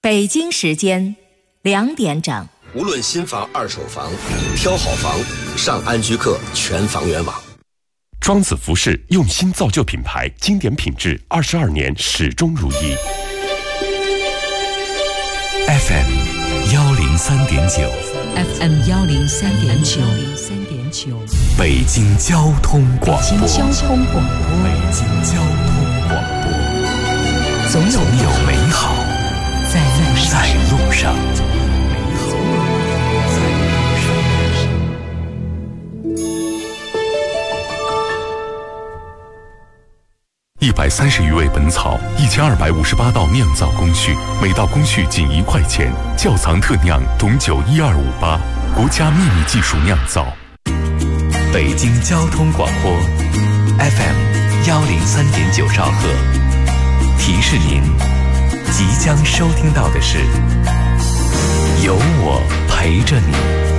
北京时间2点整。 无论新房、二手房，挑好房，上安居客全房源网。 庄子服饰用心造就品牌，经典品质，22年始终如一。 FM 103.9 FM 103.9 北京交通广播。 北京交通广播。 北京交通广播。总有美好在路上。130余味本草，1258道酿造工序，每道工序仅1块钱。窖藏特酿董酒12588，国家秘密技术酿造。北京交通广播 FM 103.9兆赫。提示您，即将收听到的是有我陪着你。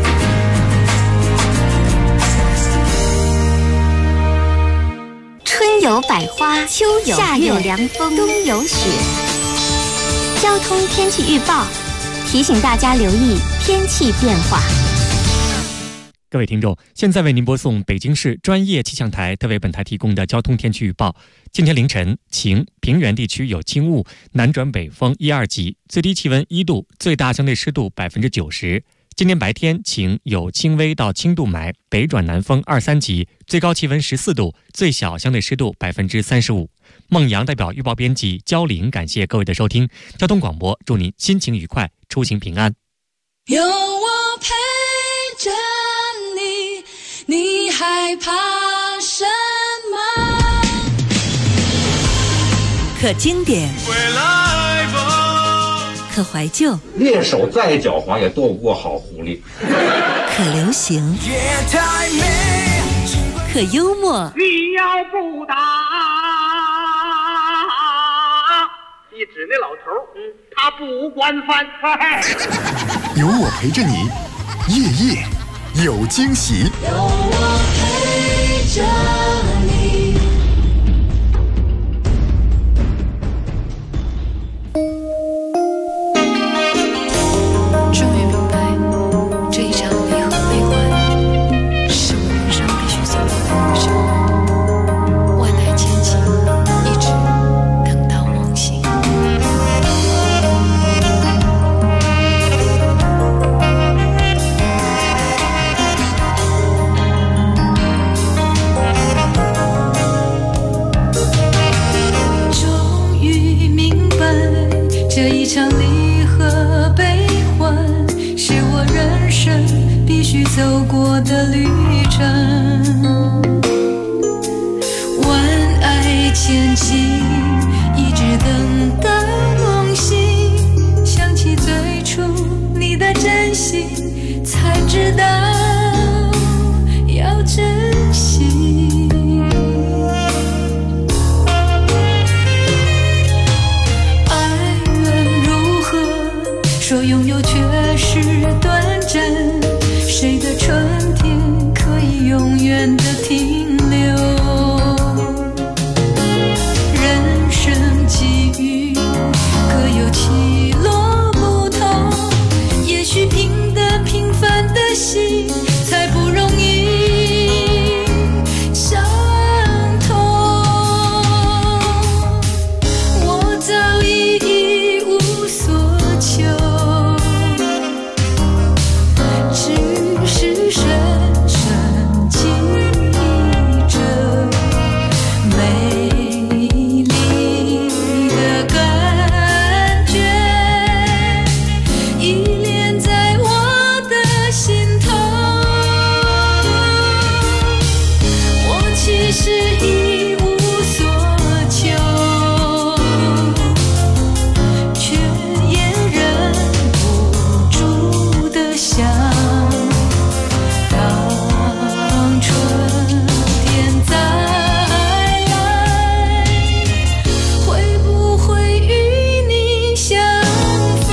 春有百花，秋有夏有凉风，冬有雪。交通天气预报提醒大家留意天气变化。 各位听众，现在为您播送北京市专业气象台特为本台提供的交通天气预报。今天凌晨晴，平原地区有轻雾，南转北风1、2级，最低气温1度，最大相对湿度90%。今天白天晴，有轻微到轻度霾，北转南风2、3级，最高气温14度，最小相对湿度35%。孟阳代表预报编辑焦玲，感谢各位的收听。交通广播祝您心情愉快，出行平安。 有我陪着你，你害怕什么？ 可经典，可怀旧， 猎手再狡猾也斗不过好狐狸。 可流行，可幽默。 你要不打，一指那老头，他不惯犯。 有我陪着你，夜夜有惊喜。 有我陪着你。终于明白，这一场离合悲欢是我人生必须走过的旅程。万代千金，一直等到梦醒。终于明白，这一场离合悲欢是我人生必须走过的旅程。万爱千情，一直等到梦醒。想起最初你的真心，才知道要珍惜。说拥有却是短暂，谁的春天可以永远的停留？人生际遇各有起落不同，也许平淡平凡的心才不容易伤痛。我早已一无所求，只是深深记着美丽的感觉，依恋在我的心头。我其实一无所求，却也忍不住的想，当春天再来，会不会与你相逢？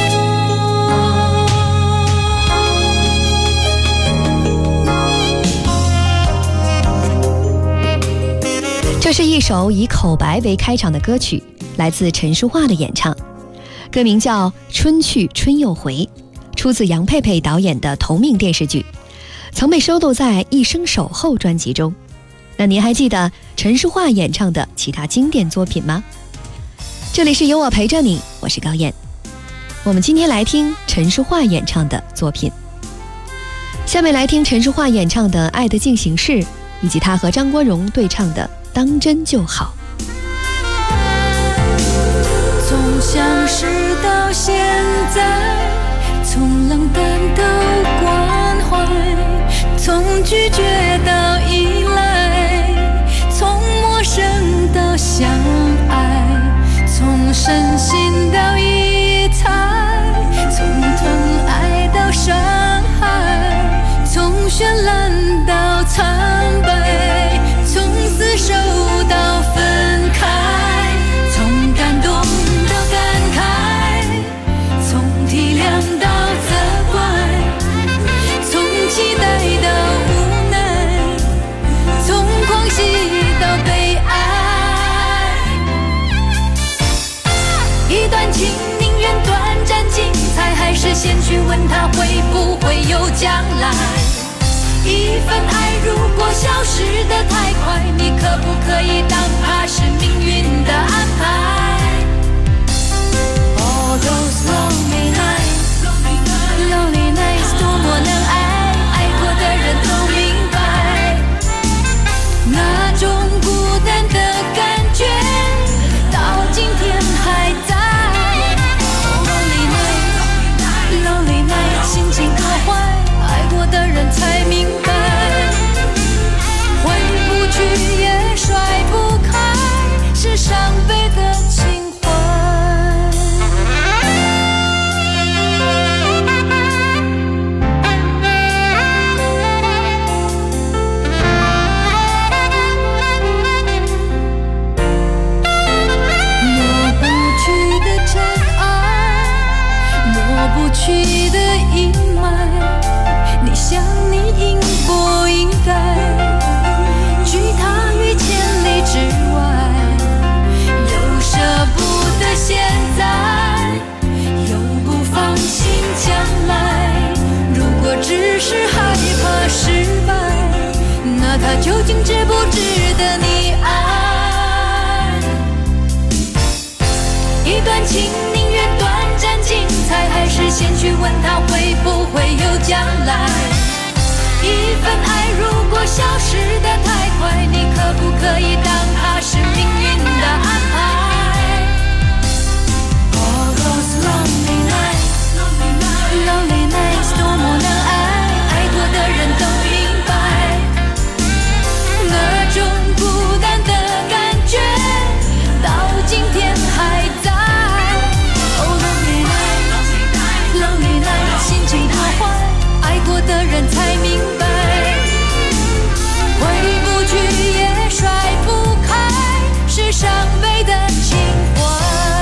这是一首以口白为开场的歌曲，来自陈淑桦的演唱。 歌名叫《春去春又回》，出自杨佩佩导演的同名电视剧，曾被收录在《一生守候》专辑中。那您还记得陈淑桦演唱的其他经典作品吗？这里是有我陪着你，我是高燕。我们今天来听陈淑桦演唱的作品。下面来听陈淑桦演唱的《爱的进行式》，以及她和张国荣对唱的《当真就好》。 从相识到现在，从冷淡到关怀，从拒绝到依赖，从陌生到相爱，从深信到疑猜，从疼爱到伤害，从绚烂到苍白，从厮守到分开，从感动到感慨，从体谅到责怪，从期待到无奈，从狂喜到被爱。一段情宁愿短暂精彩，还是先去问他会不会有将来？一份爱如果消失得太快，你可不可以当它是命运的安排？ All those lonely nights, lonely nights 多么能爱，爱过的人都明白，那种孤单的感觉到今天还在。Lonely nights, lonely nights 心情多坏，爱过的人才明白，回不去也甩不开，是伤悲的情怀。抹不去的尘埃，抹不去的阴霾，你想你应不应该拒他于千里之外？又舍不得现在，又不放心将来。如果只是害怕失败，那他究竟值不值得你爱？一段情宁愿短暂精彩，还是先去问他会不会有将来？一份爱如果消失得太快，你可不可以当它是命运的安排？ All those lonely nights, lonely nights 多么能爱，爱过的人都明白，那种孤单的感觉到今天还在。Oh lonely nights, lonely nights 心情多坏，爱过的人才明白，回不去也甩不开，是伤悲的情怀。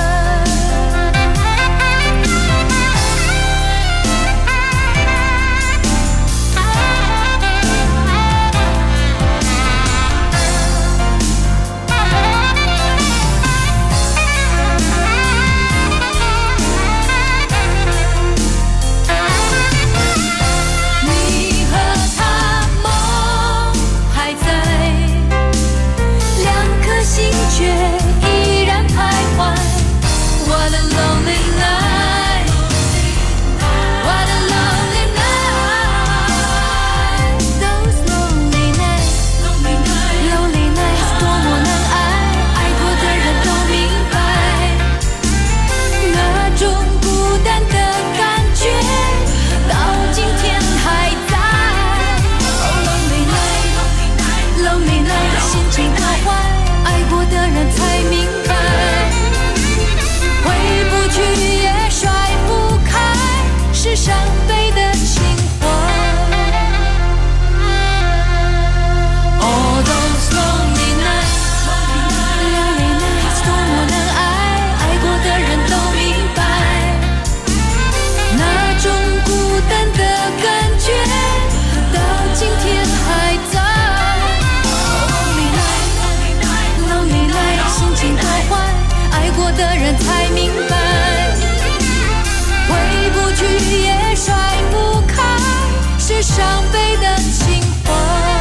却依然徘徊。What a lonely night, what a lonely night. Those lonely nights, lonely nights 多么能爱，爱过的人都明白，那种孤单的感觉到今天还在。Oh lonely night, lonely night 心情多坏，爱过的人才明白，回不去也甩不开，是伤悲的情怀。All those lonely nights, lonely nights 多么能爱，爱过的人都明白，那种孤单的感觉到今天还在。心情多坏，爱过的人才明白， 是伤悲的情怀。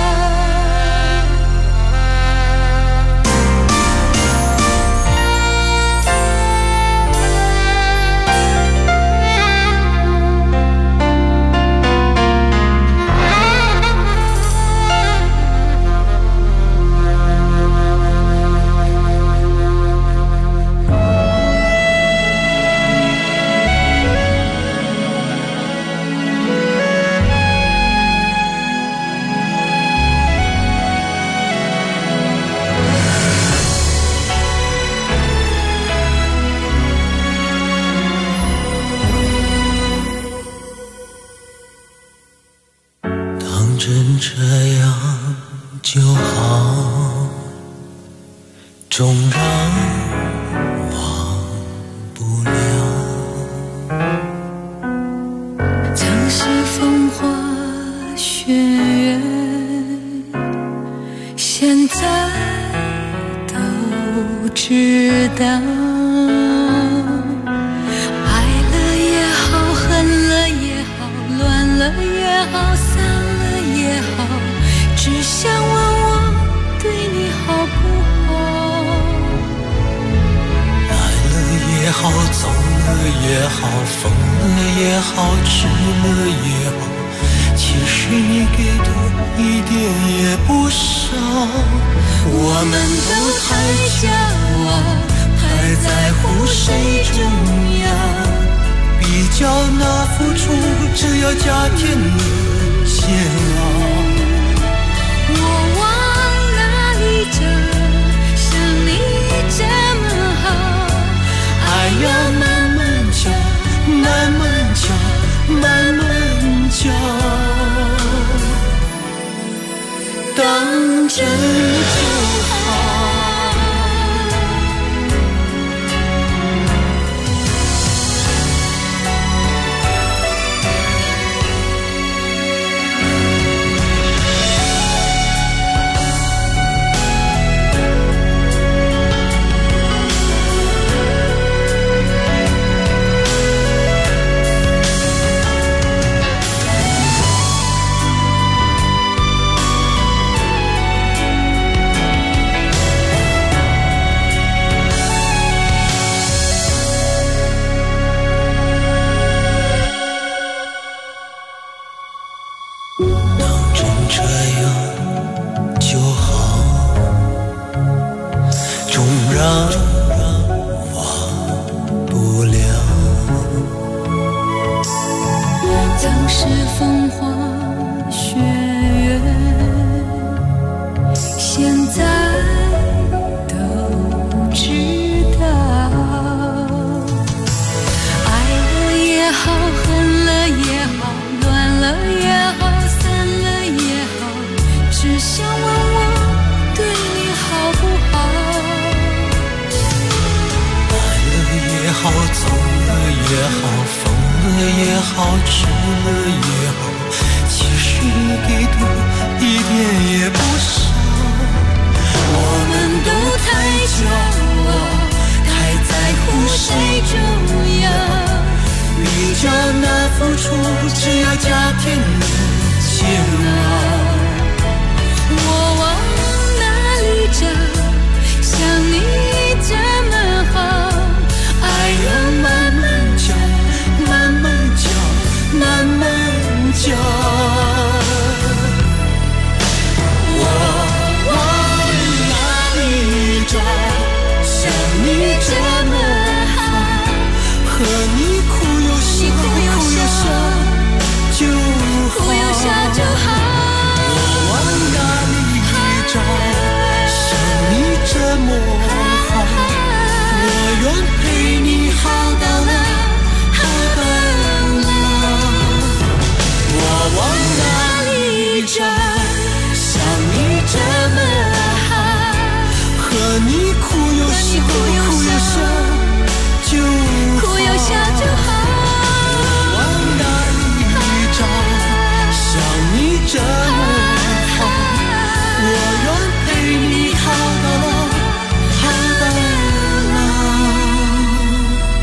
真这样就好，纵然忘不了。 曾是风花雪月，现在都知道。爱了也好，恨了也好，乱了也好，散了也好，只想问我对你好不好。 来了也好，走了也好，疯了也好，吃了也好，其实你给的一点也不少。我们都太骄傲，太在乎谁重要，比较那付出，只要加添了煎熬。 我往哪里找，像你这么好？ 爱要慢慢教，慢慢教，慢慢教，当真就好。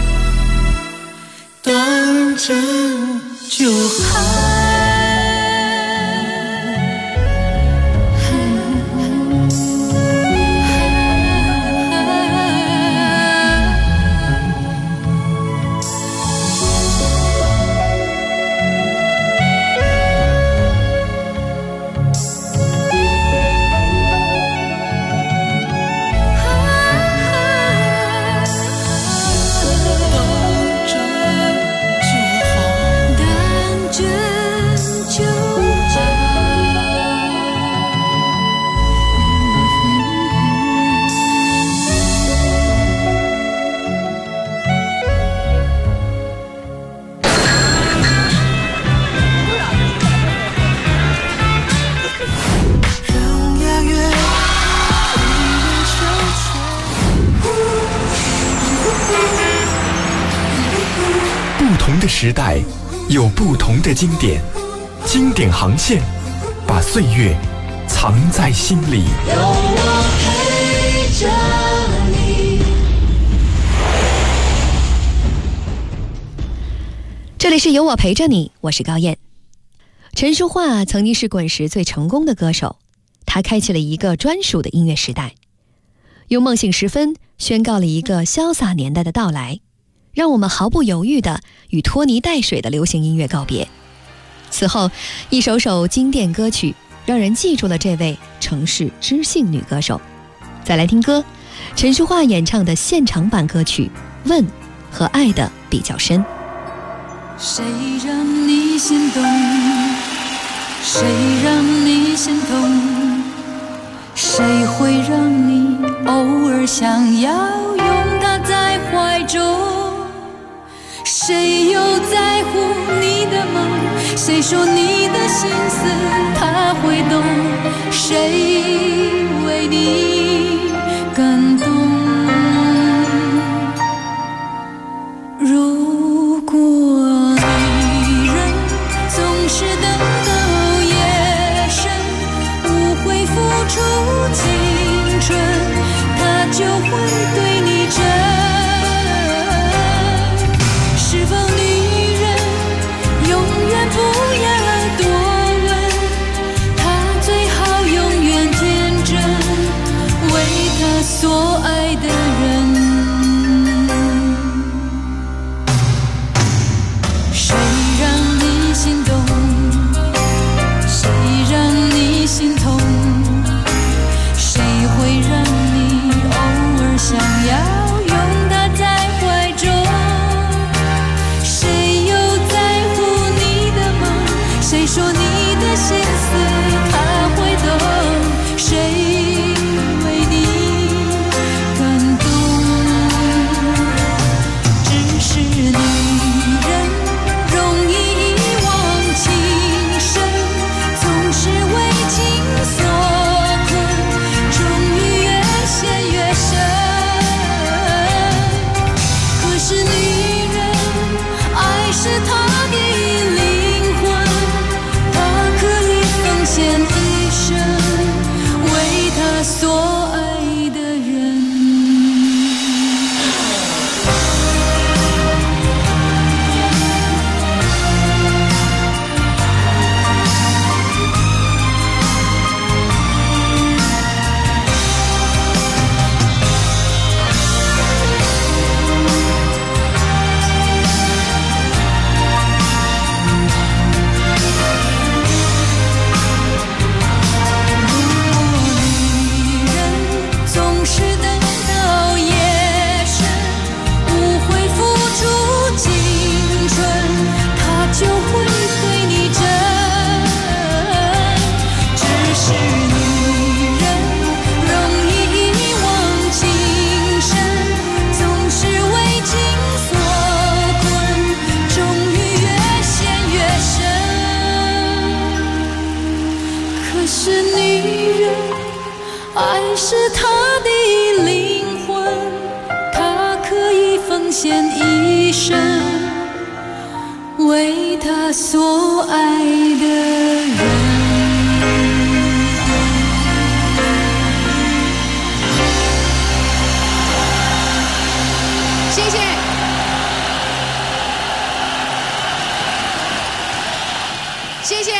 真就好。 同的时代，有不同的经典，经典航线，把岁月藏在心里。 有我陪着你。 这里是有我陪着你，我是高燕。陈淑桦曾经是滚石最成功的歌手，她开启了一个专属的音乐时代，用梦醒时分宣告了一个潇洒年代的到来，让我们毫不犹豫地与拖泥带水的流行音乐告别。此后，一首首经典歌曲让人记住了这位城市知性女歌手。再来听歌，陈淑桦演唱的现场版歌曲《问》和《爱的比较深》。 谁让你心动？谁让你心痛？谁会让你偶尔想要拥他在怀中？谁又在乎你的梦？谁说你的心思他会懂？谁为你感动？如果女人总是等到夜深，不会付出青春，她就会对你真。是否女人永远不要多问，她最好永远天真，为她所爱的人。谁让你心动？谁让你心痛？谁会让你偶尔想要拥他在怀中？谁又在乎你的梦？谁说你的心思他会懂？谁为你感动？只是女人容易遗忘情深，总是为情所困，终于越陷越深。可是女人，爱是她的灵魂，她可以奉献一生，为她所爱的人。是他的灵魂，他可以奉献一生，为他所爱的人。谢谢。谢谢。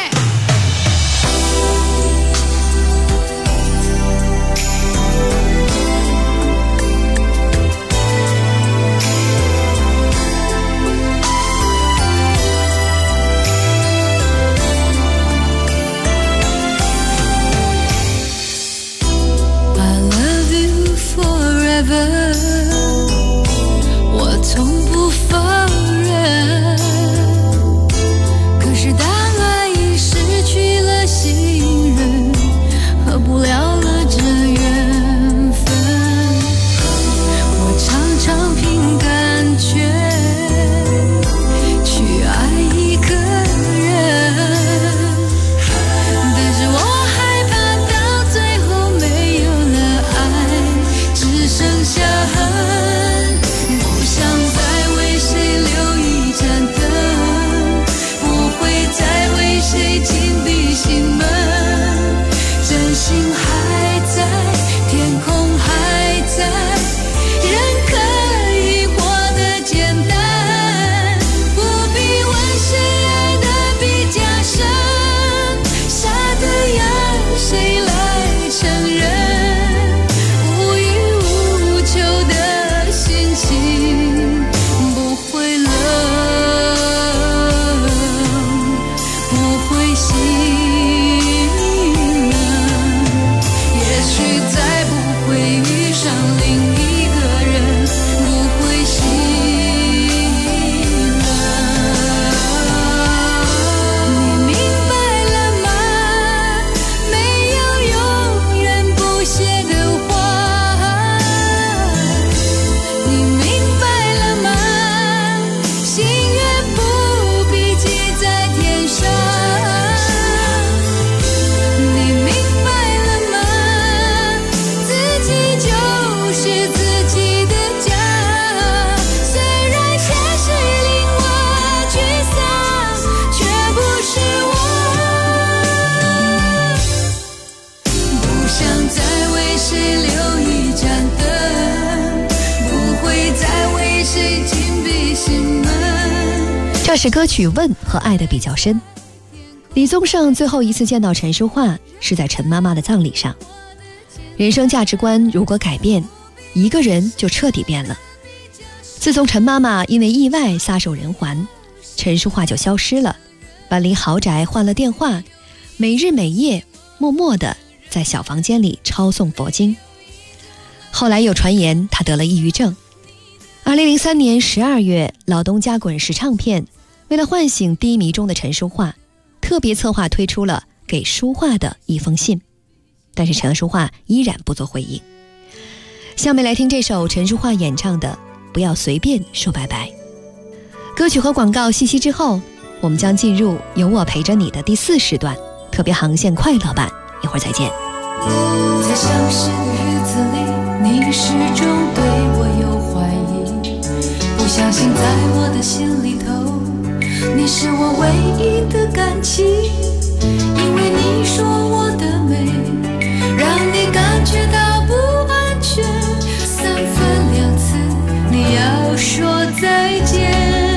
那是歌曲《问》和爱的比较深。李宗盛最后一次见到陈淑桦是在陈妈妈的葬礼上。人生价值观如果改变，一个人就彻底变了。自从陈妈妈因为意外撒手人寰，陈淑桦就消失了，搬离豪宅，换了电话，每日每夜默默地在小房间里抄诵佛经。后来有传言她得了抑郁症。2003年12月，老东家滚石唱片为了唤醒低迷中的陈淑桦，特别策划推出了给淑桦的一封信，但是陈淑桦依然不做回应。下面来听这首陈淑桦演唱的《不要随便说拜拜》。歌曲和广告信息之后，我们将进入有我陪着你的第4时段特别航线快乐版，一会儿再见。 在相识的日子里，你始终对我有怀疑，不相信在我的心里头，你是我唯一的感情。因为你说我的美让你感觉到不安全，3番2次你要说再见。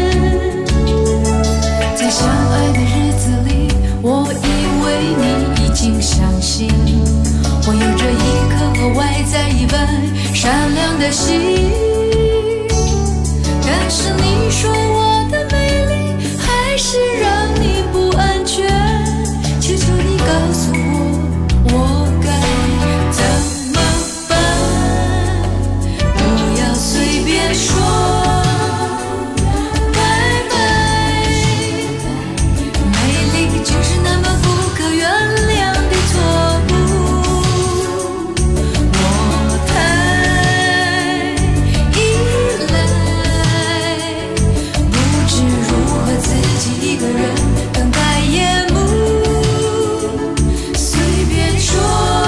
在相爱的日子里，我以为你已经相信我有着一颗和外在一般善良的心，但是你说我的美丽还是让你不安全，求求你告诉我，我该怎么办？不要随便说拜拜，美丽就是那么不可原谅的错误。我太依赖，不知如何自己一个人等待夜幕。随便说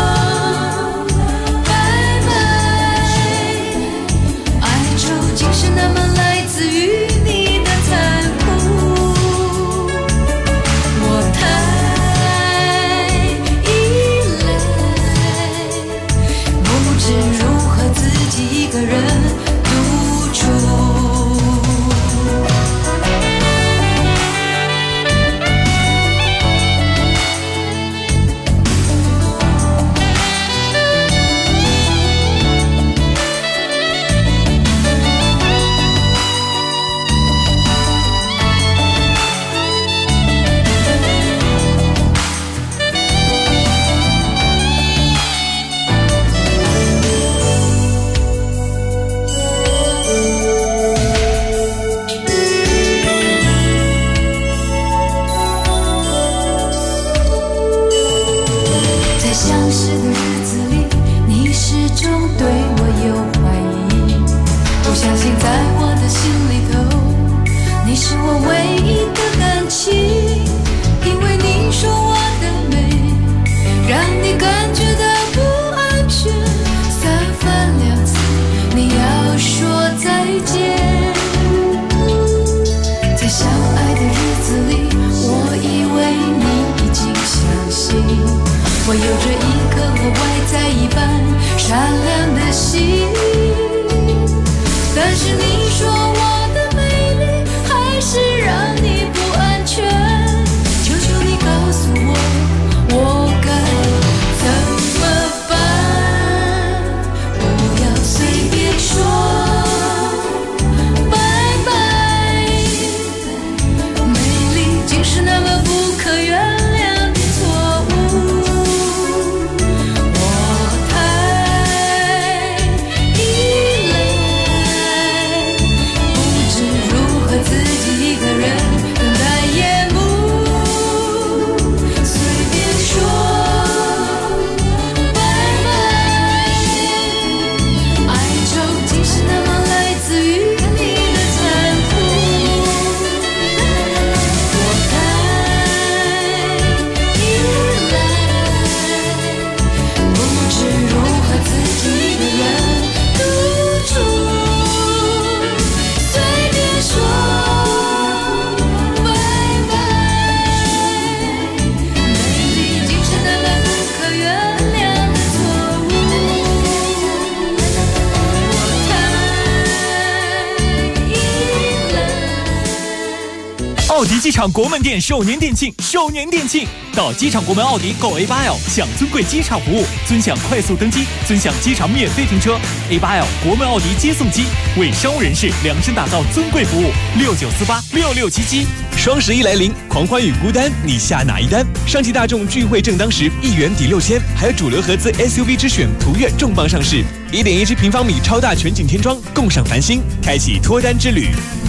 拜拜，爱究竟是那么来自于你的残酷。我太依赖，不知如何自己一个人独处。在相识的日子里，你始终对我有怀疑，不相信在我的心里头，你是我唯一的感情。因为你说我的美让你感觉到不安全，3番2次你要说再见。在相爱的日子里，我以为你已经相信我有着一颗和外在一般善良的心，但是你说我的美丽还是让你不安全，求求你告诉我，我该怎么办？不要随便说拜拜，美丽竟是那么不可原谅的错误。我太依奥迪机场国门店首年店庆，到机场国门奥迪购 A8L， 享尊贵机场服务，尊享快速登机，尊享机场免费停车。A8L 国门奥迪接送机，为商务人士量身打造尊贵服务。69486677。 双11来临，狂欢与孤单，你下哪一单？上汽大众聚会正当时，1元抵6000，还有主流合资 SUV 之选途岳重磅上市，1.17平方米超大全景天窗，共赏繁星，开启脱单之旅。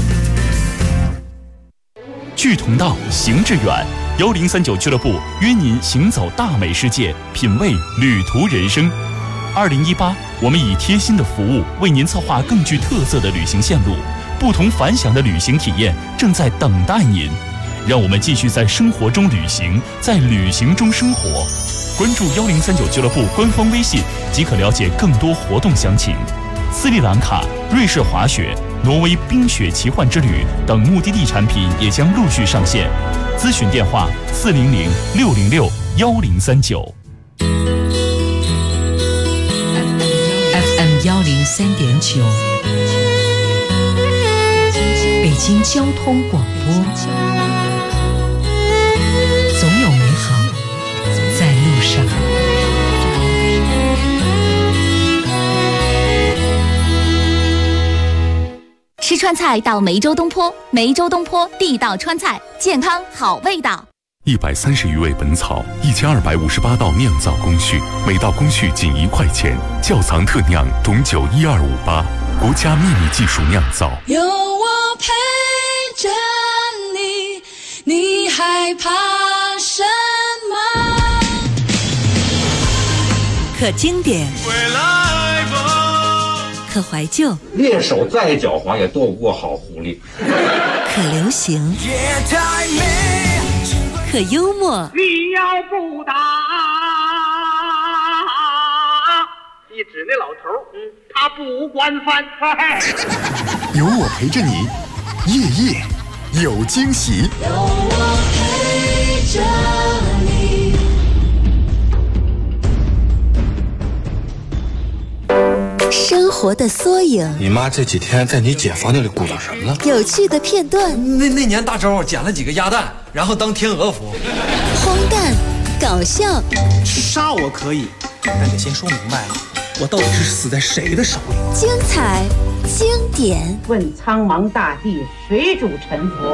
志同道，行致远。1039俱乐部约您行走大美世界，品味旅途人生。2018，我们以贴心的服务为您策划更具特色的旅行线路，不同凡响的旅行体验正在等待您。让我们继续在生活中旅行，在旅行中生活。关注1039俱乐部官方微信即可了解更多活动详情。斯里兰卡、瑞士滑雪、挪威冰雪奇幻之旅等目的地产品也将陆续上线。咨询电话400-606-1039。 FM 103.9，北京交通广播。总有美好在路上。 吃川菜到梅州东坡，梅州东坡地道川菜，健康好味道。 130余味本草，1258道酿造工序，每道工序仅1块钱，窖藏特酿董酒12588，国家秘密技术酿造。 有我陪着你，你害怕什么？ 可经典， 回来吧， 可怀旧， 猎手再狡猾也斗不过好狐狸。 可流行，可幽默。 你要不打，一指那老头，他不惯犯。 有我陪着你，夜夜有惊喜。 有我陪着你。 生活的缩影。 你妈这几天在你姐房间里鼓捣什么呢？ 有趣的片段。 那年大周捡了几个鸭蛋，然后当天鹅服。 荒诞，搞笑。 杀我可以，但得先说明白了，我到底是死在谁的手里？ 精彩，经典。 问苍茫大地，谁主沉浮？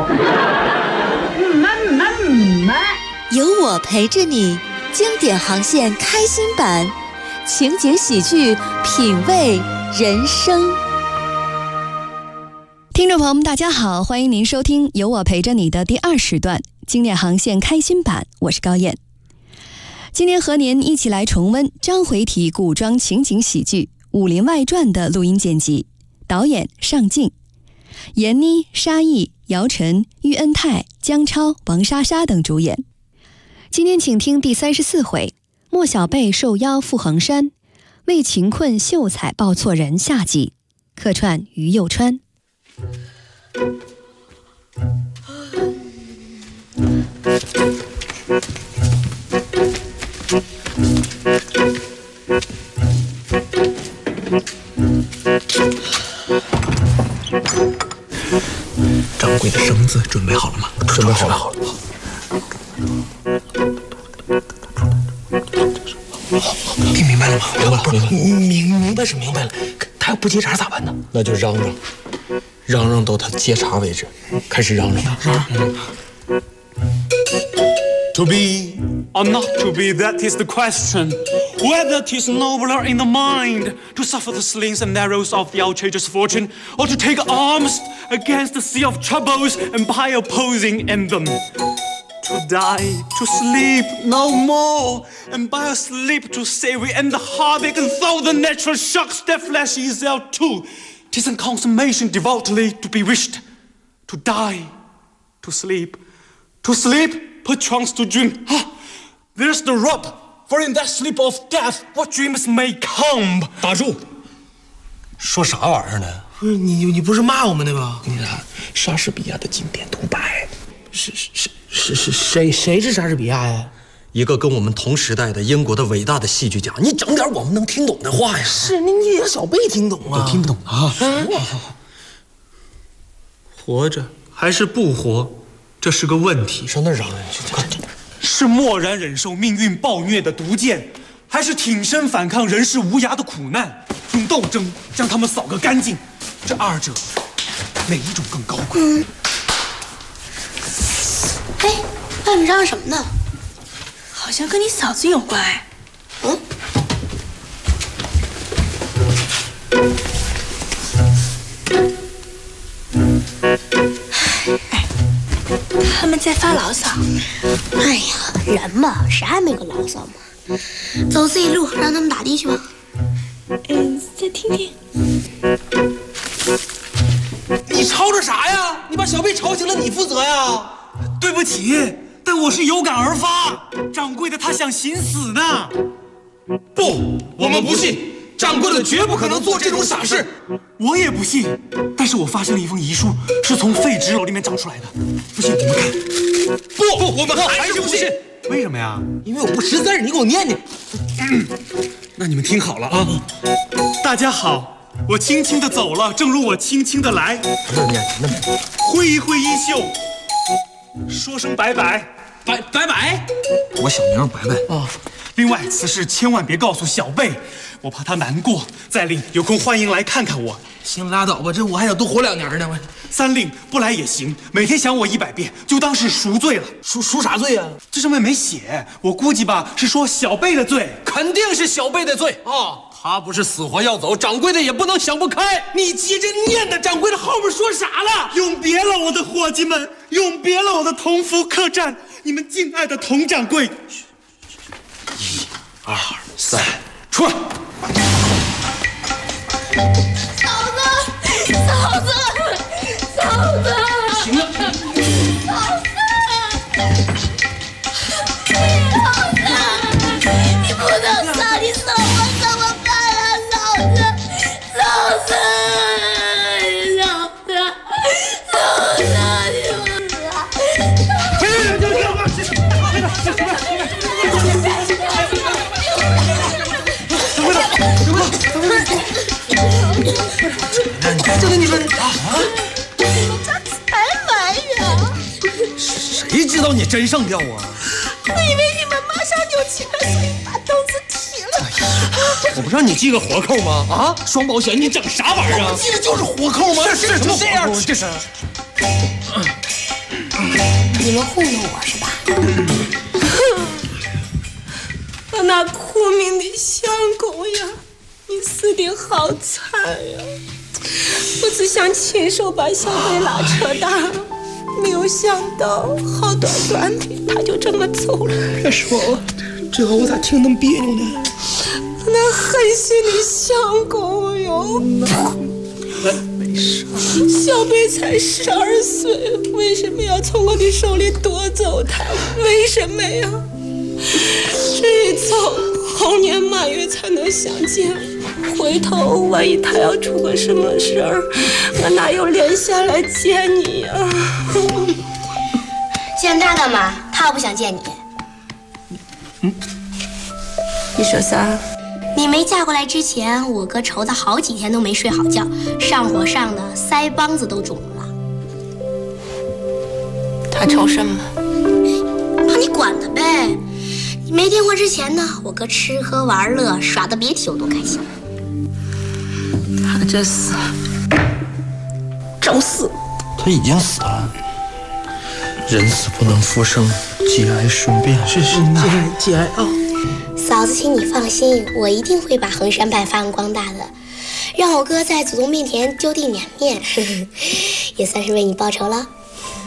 有我陪着你，经典航线开心版。情景喜剧，品味人生。 听众朋友们，大家好，欢迎您收听有我陪着你的第2时段经典航线开心版，我是高燕。今天和您一起来重温章回体古装情景喜剧《武林外传》的录音剪辑，导演尚敬，闫妮、沙溢、姚晨、喻恩泰、姜超、王莎莎等主演。今天请听第34回，莫小贝受邀赴衡山，为情困秀才报错人下集，客串于右川。 掌柜的绳子准备好了吗？准备好了。听明白了吗？明白是明白了，他要不接茬咋办呢？ 那就嚷嚷到他接茬为止，开始嚷嚷。 To be or not to be, that is the question. Whether 'tis nobler in the mind to suffer the slings and arrows of the outrageous fortune, or to take arms against the sea of troubles and by opposing in them. To die, to sleep no more, and by a sleep to savor and the heartache, and though the natural shocks their flesh is out too, 'tis in consummation devoutly to be wished. To die, to sleep, perchance to dream. There's the rub, for in that sleep of death, what dreams may come. 打住！说啥玩意儿呢？你不是骂我们的吗？你看莎士比亚的经典独白，是谁是莎士比亚呀？ 一个跟我们同时代的英国的伟大的戏剧家。你整点我们能听懂的话呀！ 是，你也小辈听懂啊？ 有听不懂的啊！ 活着还是不活， 这是个问题。 上那儿嚷嚷去！ 是默然忍受命运暴虐的毒箭，还是挺身反抗人世无涯的苦难？用斗争将他们扫个干净。这二者，哪一种更高贵？ 哎，外面嚷嚷什么呢？好像跟你嫂子有关哎。他们在发牢骚。哎呀，人嘛，谁还没个牢骚嘛？走自己路，让他们打的去吧。再听听。 你吵吵啥呀？你把小贝吵醒了，你负责呀？ 对不起，但我是有感而发。掌柜的他想寻死呢。 不，我们不信。掌柜的绝不可能做这种傻事。 我也不信，但是我发现了一封遗书，是从废纸篓里面找出来的。不信你们看。 不，我们还是不信。 为什么呀？ 因为我不识字，你给我念念。 那你们听好了啊！大家好，我轻轻地走了，正如我轻轻地来。挥一挥衣袖，说声拜拜。 拜拜。 我小名白白啊。另外，此事千万别告诉小贝，我怕他难过。再令有空欢迎来看看我。 行，拉倒吧，这我还想多活2年呢。 三令不来也行，每天想我100遍，就当是赎罪了。 赎啥罪呀？ 这上面没写，我估计吧是说小贝的罪。 肯定是小贝的罪啊！他不是死活要走，掌柜的也不能想不开。你接着念的，掌柜的后面说啥了？ 永别了我的伙计们，永别了我的同福客栈，你们敬爱的佟掌柜。 1、2、3，出来！ 嫂子， 行了。 你不能杀你嫂子，怎么办啊，嫂子？ 这个你们你们家才埋怨？ 谁知道你真上吊啊？ 我以为你们马上就起来，所以把兜子提了。 我不让你系个活扣吗？啊，双保险，你整啥玩意儿啊？ 系的就是活扣吗？ 是什么这样？这是。 你们糊弄我是吧？我那苦命的相公呀，你死得好惨呀！我只想亲手把小贝拉扯大，没有想到好端端的他就这么走了。 别说了，这话我咋听那么别扭呢？ 那狠心的相公哟！ 没事， 小贝才12岁，为什么要从我的手里夺走他？为什么呀？这一走，猴年马月才能相见。回头万一他要出个什么事儿，我哪有脸下来见你呀？ 见他干嘛？他又不想见你。你说啥？你没嫁过来之前，我哥愁得好几天都没睡好觉，上火上的腮帮子都肿了。他愁什么？怕你管他呗。你没订婚之前呢，我哥吃喝玩乐耍得别提有多开心。他这死找死！ 他已经死了。人死不能复生，节哀顺变。 是节哀啊！ 嫂子，请你放心，我一定会把衡山派发扬光大的，让我哥在祖宗面前丢地脸面，也算是为你报仇了。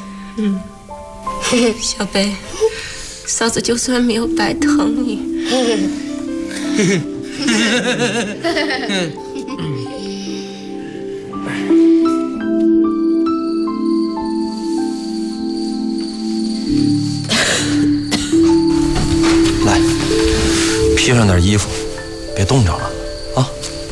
小贝，嫂子就算没有白疼你。 来，披上点衣服，别冻着了啊！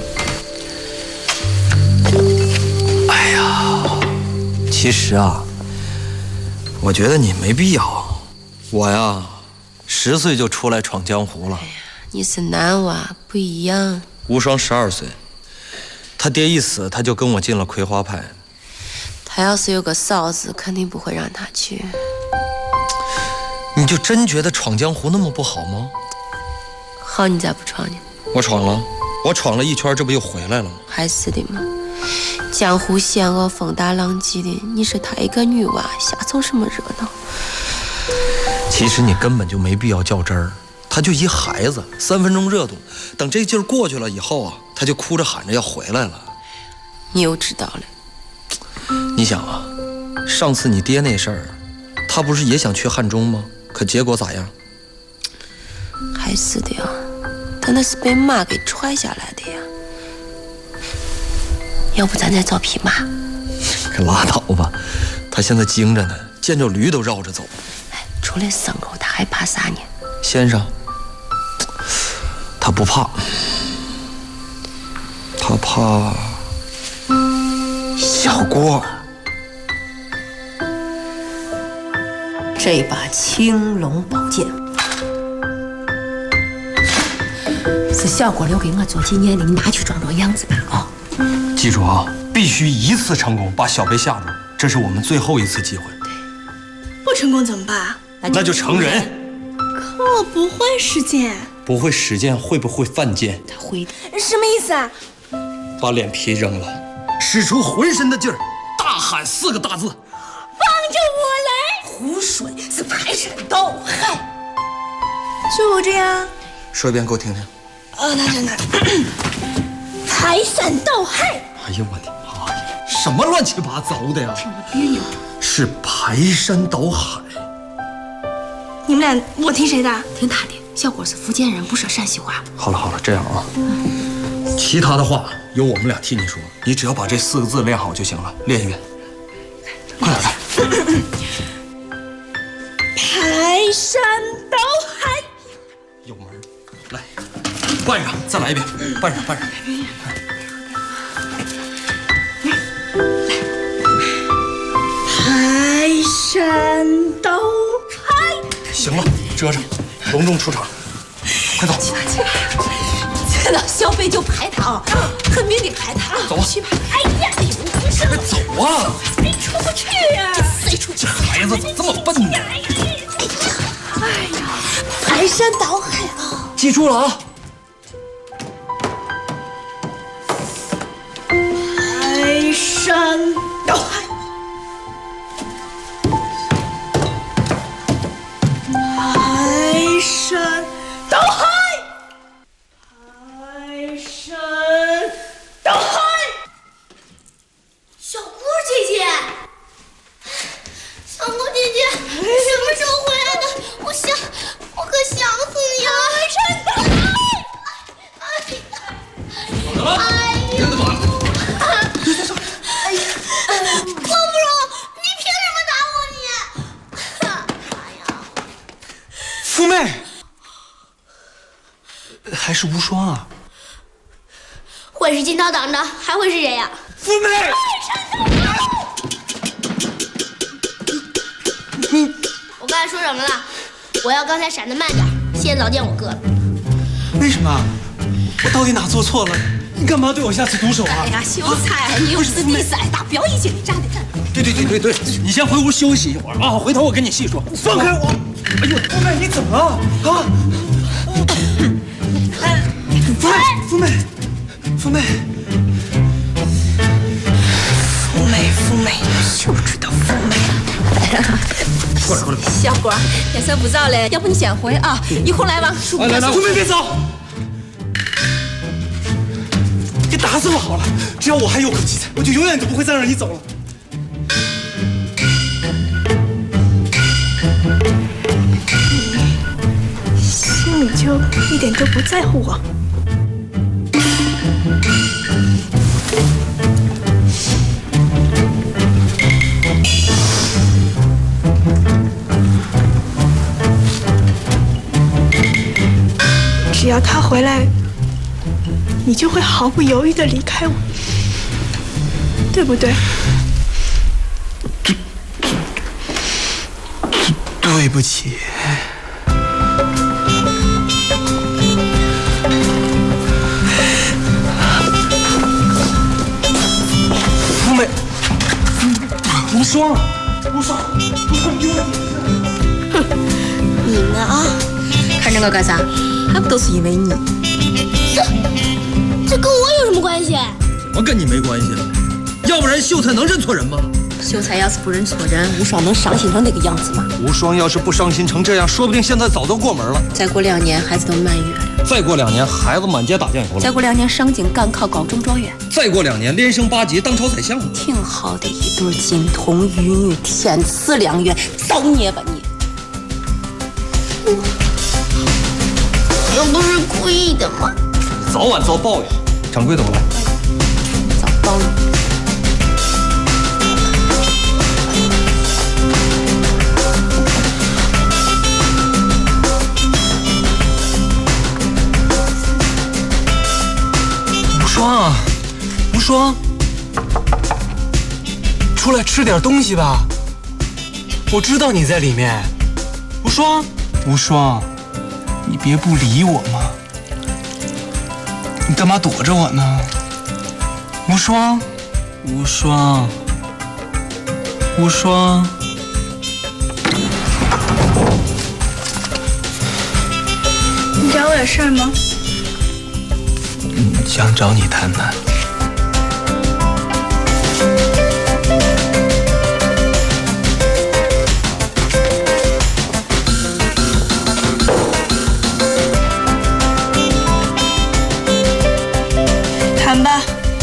哎呀，其实啊，我觉得你没必要。我呀，10岁就出来闯江湖了。哎呀， 你是男娃，不一样。 无双12岁，他爹一死，他就跟我进了葵花派。 他他要是有个嫂子，肯定不会让他去。 你就真觉得闯江湖那么不好吗？ 好，你咋不闯呢？ 我闯了一圈，这不又回来了吗？ 还是的嘛。江湖险恶，风大浪急的，你说她一个女娃，瞎凑什么热闹？ 其实你根本就没必要较真儿，他就一孩子，3分钟热度，等这劲儿过去了以后啊，他就哭着喊着要回来了。 你又知道了？ 你想啊，上次你爹那事儿，他不是也想去汉中吗？可结果咋样？ 还是的呀，他那是被马给踹下来的呀。要不咱再找匹马？ 可拉倒吧，他现在精着呢，见着驴都绕着走。 除了牲口，他还怕啥呢？ 先生，他不怕，他怕小郭。 这把青龙宝剑是小郭留给我做纪念的，你拿去装装样子吧啊！ 记住啊，必须一次成功把小贝吓住，这是我们最后一次机会。 不成功怎么办？ 那就成人。 可我不会使剑。 不会使剑，会不会犯剑？ 他会的。 什么意思啊？ 把脸皮扔了，使出浑身的劲儿，大喊4个大字： 帮着我来！ 胡说，是排山倒海。 就这样。 说一遍给我听听。 那排山倒海。 哎呀，我的妈呀！什么乱七八糟的呀？ 听我别扭。 是排山倒海。 你们俩，我听谁的？ 听他的。小郭是福建人，不说陕西话。 好了，这样啊，其他的话由我们俩替你说，你只要把这4个字练好就行了。练一遍，快点来。 排山倒海。 有门，来，扮上，再来一遍，扮上。 排山倒海。 行了，遮着，隆重出场，快走！ 见到小贝就拍他啊，狠命的拍他。 走吧， 去吧。哎呀，你快走啊！ 谁出不去呀？ 谁出去？ 孩子咋这么笨呢？ 哎呀，排山倒海啊！ 记住了啊！ 排山倒海。排山倒海，排山倒海。 小郭姐姐，小郭姐姐，什么时候回来的？我可想死你了！排山倒海。 怎么了？真的吗？ 哎呀，光不荣，你凭什么打我你？ 富妹，还是无双啊？ 会是金刀党的，还会是谁呀？ 富妹， 我刚才说什么了？我要刚才闪得慢点，现在早见我哥了。 为什么？我到底哪做错了？你干嘛对我下此毒手啊？ 哎呀，秀才，你又是第3打表一姐，你站的站。 对，你先回屋休息一会儿啊，回头我跟你细说。放开我！哎呦，富妹，你怎么了？啊！富妹， 就知道富妹。 过来。 小郭，天色不早了，要不你先回啊，一会儿来往书来，富妹别走！你打死我好了，只要我还有口气在，我就永远都不会再让你走了。 心里就一点都不在乎我。只要他回来，你就会毫不犹豫地离开我，对不对？ 对不起。富妹， 双，无双，你给我哼，你们啊， 看这个干啥？还不都是因为你？ 这跟我有什么关系？ 怎么跟你没关系了？要不然秀才能认错人吗？ 秀才要是不认错人，无双能伤心成那个样子吗？ 无双要是不伤心成这样，说不定现在早都过门了。 再过2年，孩子都满月了。 再过2年，孩子满街打酱油了。 再过2年，上京赶考高中状元。 再过2年，连升8级当朝宰相。 挺好的一对金童玉女，天赐良缘，造孽吧你！ 又不是故意的嘛。 早晚遭报应。掌柜的，我来。 遭报应。 无双啊，无双，出来吃点东西吧。我知道你在里面。无双，无双，你别不理我嘛。你干嘛躲着我呢？无双，无双，无双。 你找我有事吗？ 想找你谈谈。 谈吧。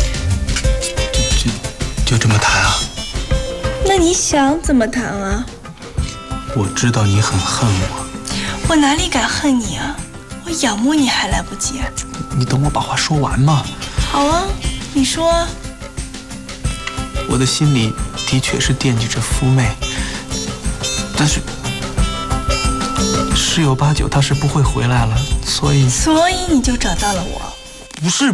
就这么谈啊？ 那你想怎么谈啊？ 我知道你很恨我。 我哪里敢恨你啊？我仰慕你还来不及。 你等我把话说完嘛。 好啊，你说啊。 我的心里的确是惦记着夫妹，但是十有八九她是不会回来了，所以你就找到了我。 不是，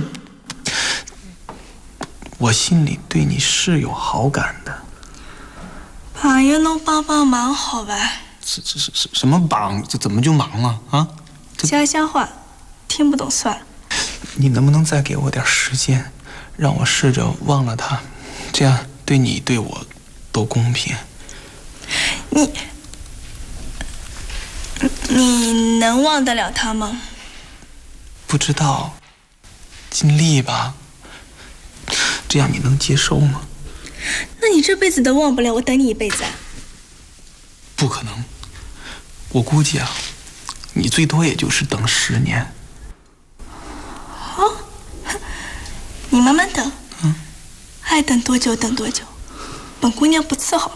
我心里对你是有好感的。 朋友能帮帮忙好吧？ 什么帮？这怎么就忙了啊？ 家乡话，听不懂算了。 你能不能再给我点时间，让我试着忘了他，这样对你对我都公平。 你能忘得了他吗？ 不知道，尽力吧。这样你能接受吗？ 那你这辈子都忘不了，我等你一辈子啊？ 不可能，我估计啊，你最多也就是等10年。 好，你慢慢等，爱等多久等多久，本姑娘不伺候。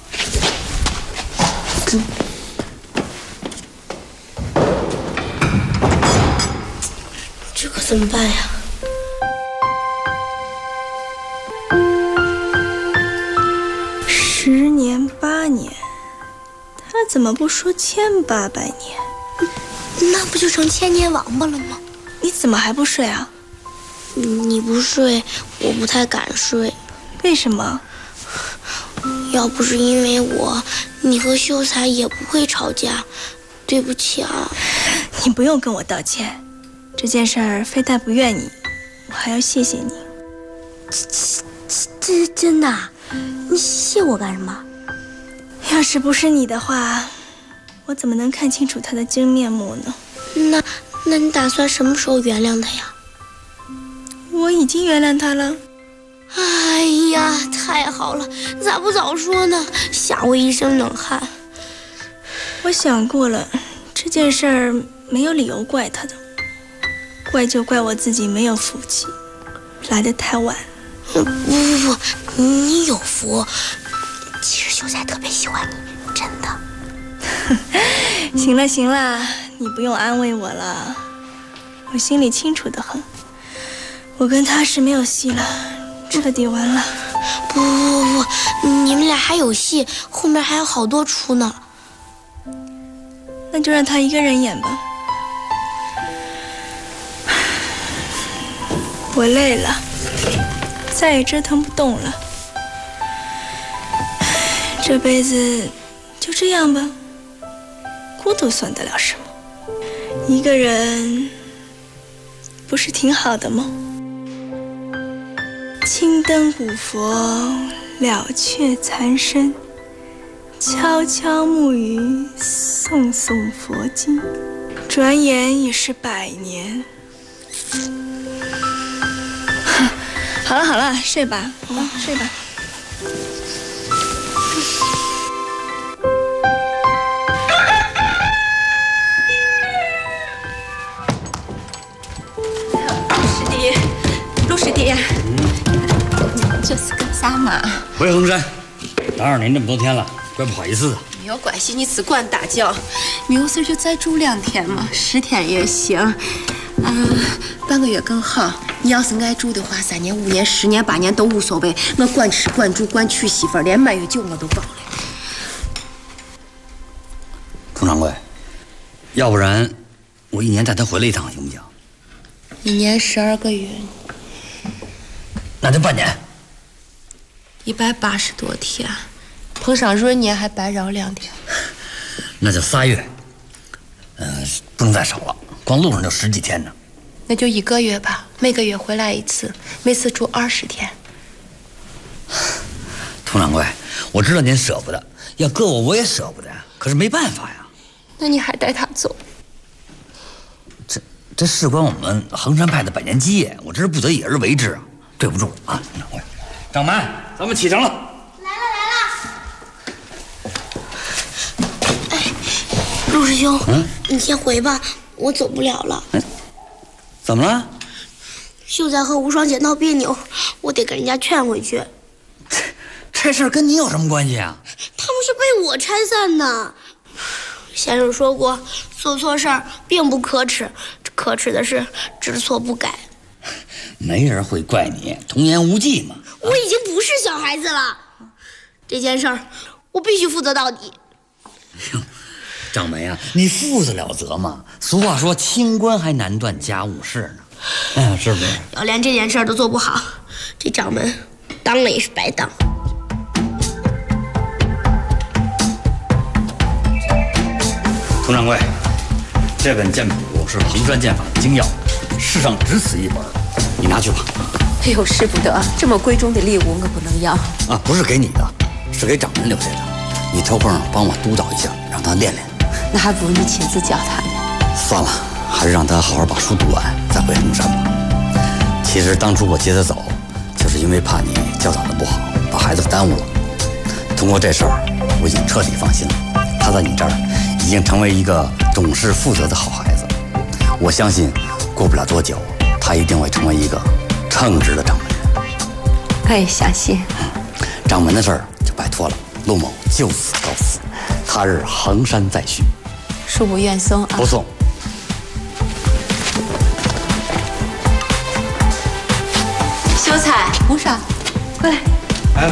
这可怎么办呀 ？10年8年，他怎么不说1800年？ 那不就成千年王八了吗？ 你怎么还不睡啊？ 你不睡，我不太敢睡。 为什么？ 要不是因为我，你和秀才也不会吵架。对不起啊。 你不用跟我道歉，这件事儿非但不怨你，我还要谢谢你。 真的？你谢我干什么？ 要是不是你的话，我怎么能看清楚他的真面目呢？ 那你打算什么时候原谅他呀？ 我已经原谅他了。 哎呀，太好了，咋不早说呢？吓我一身冷汗。 我想过了，这件事儿没有理由怪他的，怪就怪我自己没有福气，来得太晚。 不，你有福。其实秀才特别喜欢你，真的。 行了，你不用安慰我了，我心里清楚得很。我跟他是没有戏了，彻底完了。 不，你们俩还有戏，后面还有好多出呢。 那就让他一个人演吧。我累了，再也折腾不动了。这辈子就这样吧，孤独算得了什么？一个人不是挺好的吗？青灯古佛，了却残生， 悄悄沐浴，诵诵佛经，转眼已是100年。好了好了，睡吧，睡吧。 陆师弟，这是干啥嘛？ 回衡山，打扰您这么多天了，怪不好意思的。 没有关系，你只管大叫，没有事就再住2天嘛，10天也行，半个月更好。你要是爱住的话，3年、5年、10年、8年都无所谓，我管吃管住管娶媳妇儿，连满月酒我都包了。 佟掌柜，要不然我1年带他回来一趟行不行 ？1年12个月， 那就半年 ，180多天，碰上闰年还白绕2天。 那就3月，不能再少了，光路上就10几天呢。 那就1个月吧，每个月回来一次，每次住20天。 佟掌柜，我知道您舍不得，要搁我也舍不得，可是没办法呀。 那你还带他走？ 这事关我们衡山派的100年基业，我这是不得已而为之啊，对不住啊，佟掌柜。掌门，咱们启程了。 哎，陆师兄，你先回吧，我走不了了。 怎么了？ 秀才和无双姐闹别扭，我得跟人家劝回去。 这事儿跟你有什么关系啊？ 他们是被我拆散的。先生说过，做错事儿并不可耻，可耻的是知错不改。 没人会怪你，童言无忌嘛。 我已经不是小孩子了，这件事儿我必须负责到底。 掌门呀，你负得了责吗？俗话说，清官还难断家务事呢。是不是？ 要连这件事儿都做不好，这掌门当了也是白当。 佟掌柜，这本剑谱是衡山剑法的精要，世上只此一本，你拿去吧。 哎呦，使不得，这么贵重的礼物我不能要。 啊，不是给你的，是给掌门留下的。你抽空帮我督导一下，让他练练。 那还不如你亲自教他呢。 算了，还是让他好好把书读完，再回衡山吧。其实当初我接他走，就是因为怕你教导的不好，把孩子耽误了。通过这事儿，我已经彻底放心了。他在你这儿已经成为一个懂事负责的好孩子，我相信过不了多久，他一定会成为一个称职的掌门人。 我也相信。 掌门的事儿就拜托了，陆某就此告辞，他日衡山再续。 恕不远送啊！ 不送。 秀才，无少，过来。 来。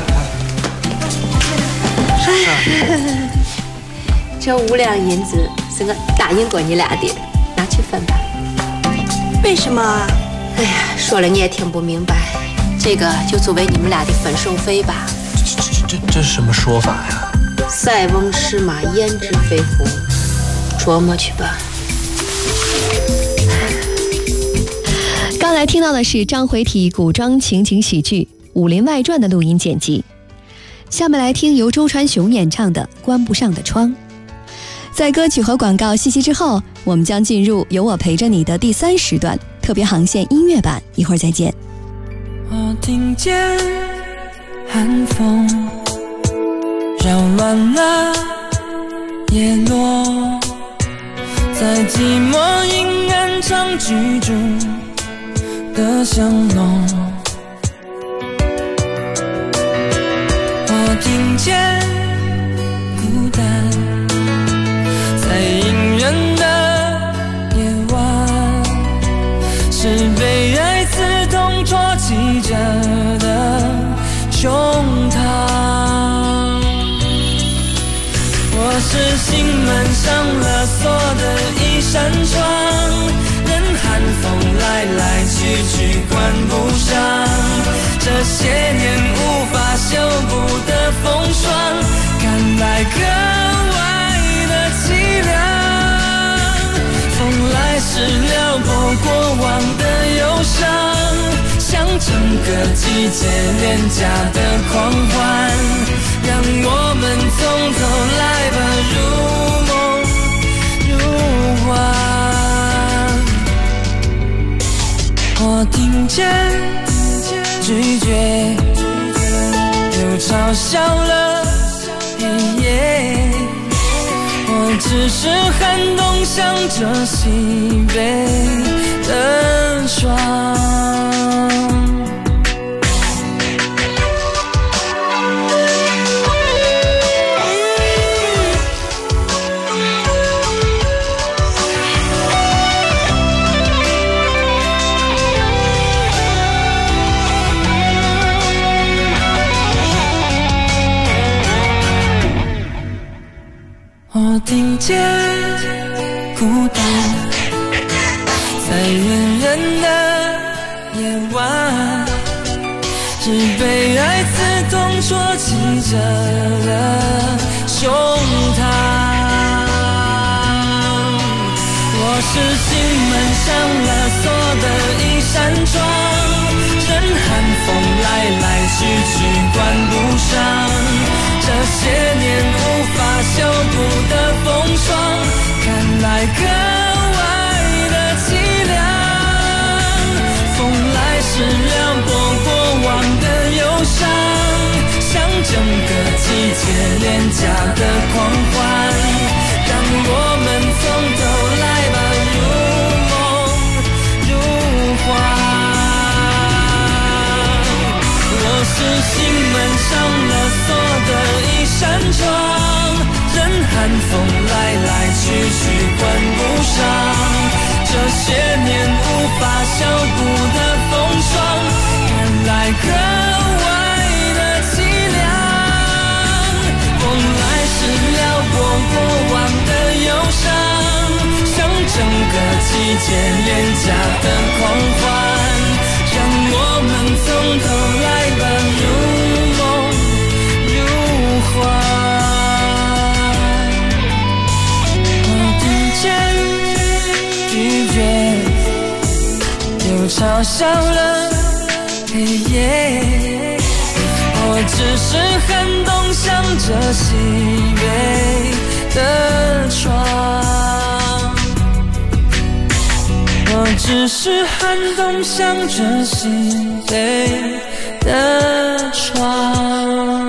这5两银子是我答应过你俩的，拿去分吧。 为什么啊？ 哎呀，说了你也听不明白，这个就作为你们俩的分手费吧。 这是什么说法呀？ 塞翁失马，焉知非福，琢磨去吧。 刚才听到的是章回体古装情景喜剧《武林外传》的录音剪辑。下面来听由周传雄演唱的《关不上的窗》。在歌曲和广告信息之后，我们将进入有我陪着你的第3时段特别航线音乐版，一会儿再见。 我听见寒风扰乱了叶落，在寂寞阴暗中居住的香浓。我听见孤单在隐忍的夜晚，是被爱刺痛戳击着的胸膛。我是心门上了锁的一扇窗，任寒风来来去去关不上，这些年无法修补的风霜，看来格外的凄凉。风来时撩拨过往的忧伤，像整个季节廉价的狂欢，让我们从头见拒绝，又嘲笑了黑夜。我只是寒冬向着西北的窗。我听见孤单，在远远的夜晚，只被爱刺痛戳击着了胸膛。我是心门上了锁的一扇窗，任寒风来去关不上。这些年无法修补的风霜，看来格外的凄凉。风来时撩拨过往的忧伤，像整个季节廉价的狂欢。让我们从头来吧，如梦如幻。我是心门上了锁的一扇窗，任寒风来去关不上。这些年无法修补的风霜，看来格外的凄凉。风来时撩拨过往的忧伤，像整个季节廉价的狂欢。让我们从头来吧，如梦如幻。我听见拒绝，又嘲笑了黑夜。我只是寒冬向着西北的窗，我只是寒冬向着西北的窗。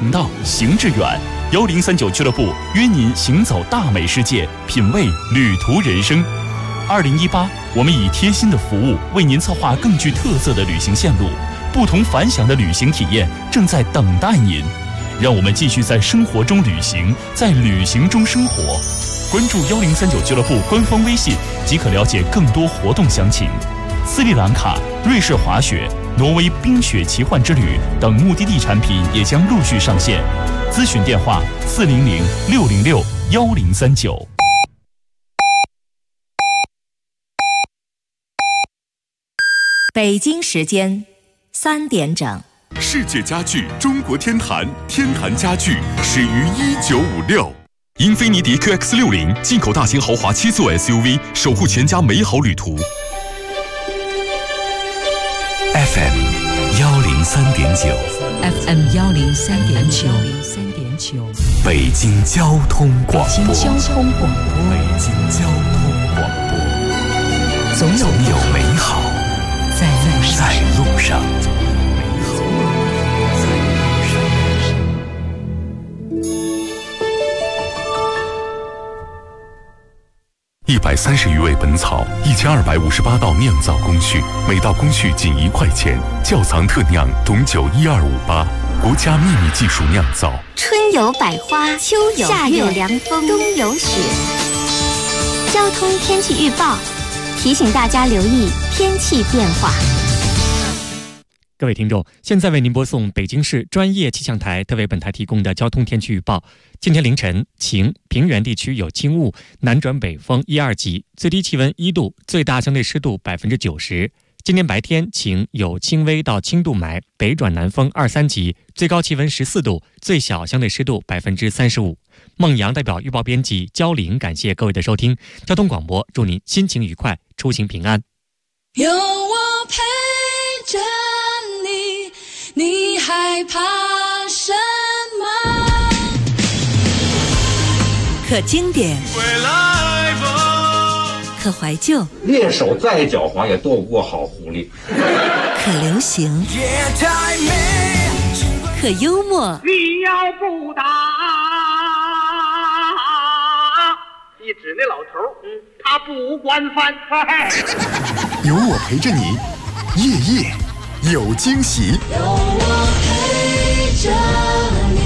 同道，行致远。1039俱乐部约您行走大美世界，品味旅途人生。2018，我们以贴心的服务为您策划更具特色的旅行线路，不同凡响的旅行体验正在等待您。让我们继续在生活中旅行，在旅行中生活。关注1039俱乐部官方微信即可了解更多活动详情。斯里兰卡、瑞士滑雪、挪威冰雪奇幻之旅等目的地产品也将陆续上线。咨询电话400-606-1039。 北京时间3点整。 世界家具中国天坛，天坛家具始于1956。英菲尼迪 QX60 进口大型豪华7座 SUV， 守护全家美好旅途。FM 103.9 FM 103.9 北京交通广播。 北京交通广播。 北京交通广播。 总有美好在路上。130余味本草，1258道酿造工序，每道工序仅1块钱。窖藏特酿董酒12588，国家秘密技术酿造。 春有百花，秋有夏有凉风，冬有雪。交通天气预报提醒大家留意天气变化。 各位听众，现在为您播送北京市专业气象台特为本台提供的交通天气预报。今天凌晨晴，平原地区有轻雾，南转北风1、2级，最低气温1度，最大相对湿度90%。今天白天晴，有轻微到轻度霾，北转南风2、3级，最高气温14度，最小相对湿度35%。孟阳代表预报编辑焦玲，感谢各位的收听。交通广播祝您心情愉快，出行平安。 有我陪着你，你害怕什么？ 可经典，可怀旧， 猎手再狡猾也斗不过好狐狸。 可流行，可幽默。 你要不打，一指那老头，他不惯犯。 有我陪着你，夜夜有惊喜。 有我陪着你。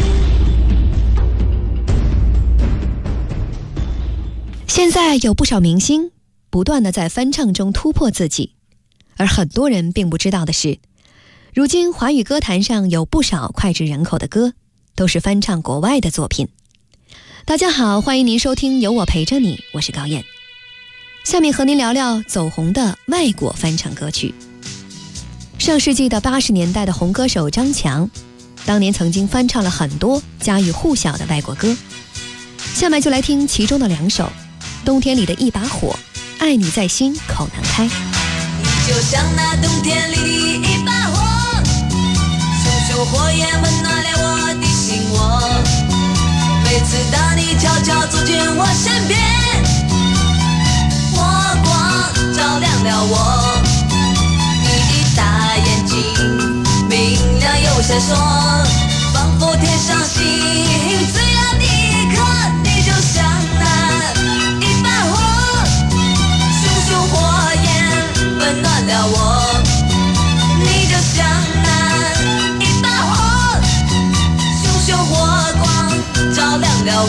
现在有不少明星不断地在翻唱中突破自己，而很多人并不知道的是，如今华语歌坛上有不少脍炙人口的歌都是翻唱国外的作品。大家好，欢迎您收听有我陪着你，我是高燕。下面和您聊聊走红的外国翻唱歌曲。上世纪的80年代的红歌手张强，当年曾经翻唱了很多家喻户晓的外国歌。下面就来听其中的2首，冬天里的一把火，爱你在心口难开。 就像那冬天里的一把火，熊熊火焰温暖了我的心窝。每次当你悄悄走进我身边，火光照亮了我，你的大眼睛明亮又闪烁，仿佛天上星最亮的一颗。你就像那一把火，熊熊火焰温暖了我，你就像那一把火，熊熊火光照亮了我。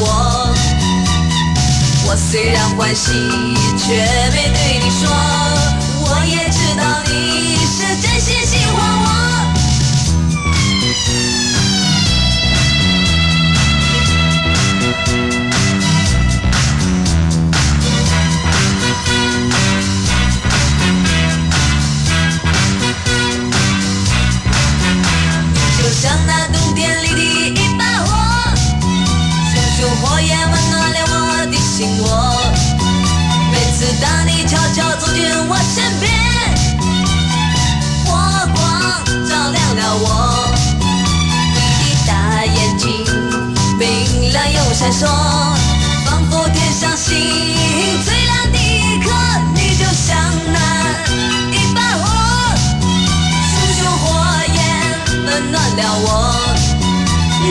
我虽然欢喜，却没对你说，我也知道你是真心喜欢我。就像那冬天里的一把火，熊熊火焰温暖了我的心窝。每次当你悄悄走进我身边，火光照亮了我，你的大眼睛明亮又闪烁，仿佛天上星最亮的一颗。你就像那一把火，熊熊火焰温暖了我，你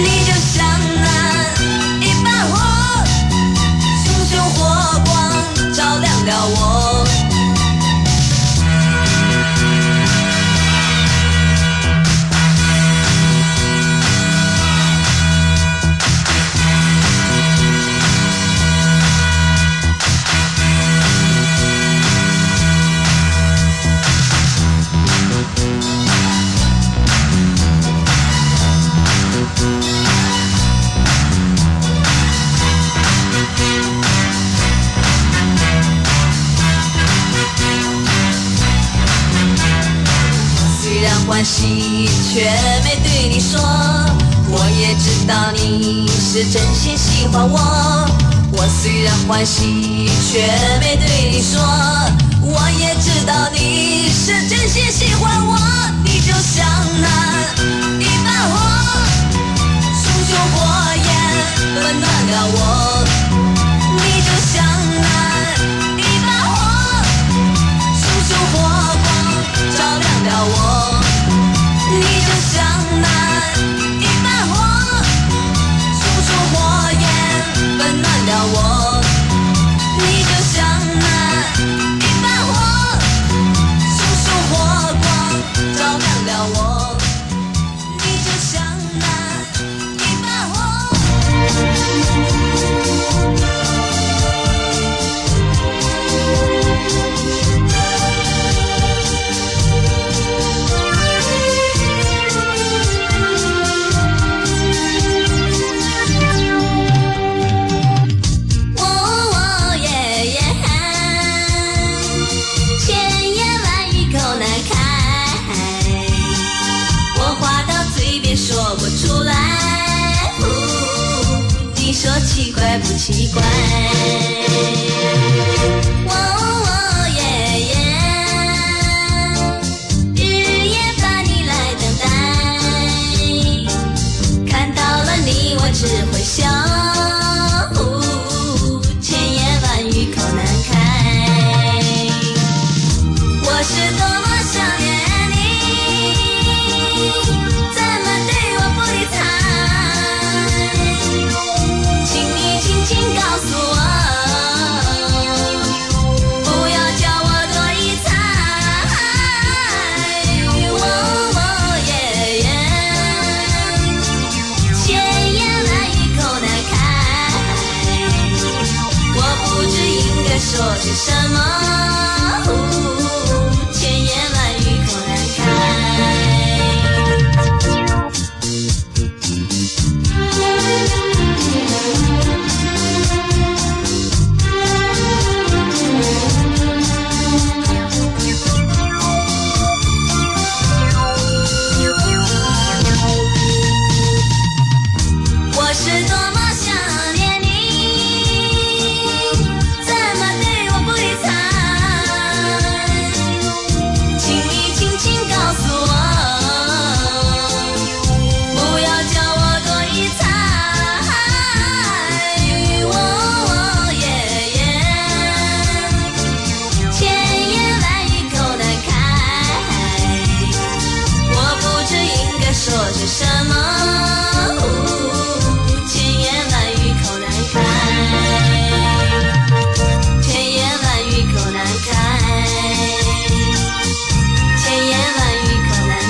欢喜，却没对你说。我也知道你是真心喜欢我。我虽然欢喜，却没对你说。我也知道你是真心喜欢我。你就像那一把火，熊熊火焰温暖了我。你就像那一把火，熊熊火光照亮了我。你就像那一把火，熊熊火焰温暖了我。你就像那一把火，熊熊火光照亮了我。你就像那一把火。说不出来，你说奇怪不奇怪？日夜把你来等待，看到了你我只会笑，千言万语口难开。我是多么想念。说些什么？千言万语口难开。我是多么想念你。说些什么？千言万语口难开，千言万语口难开，千言万语口难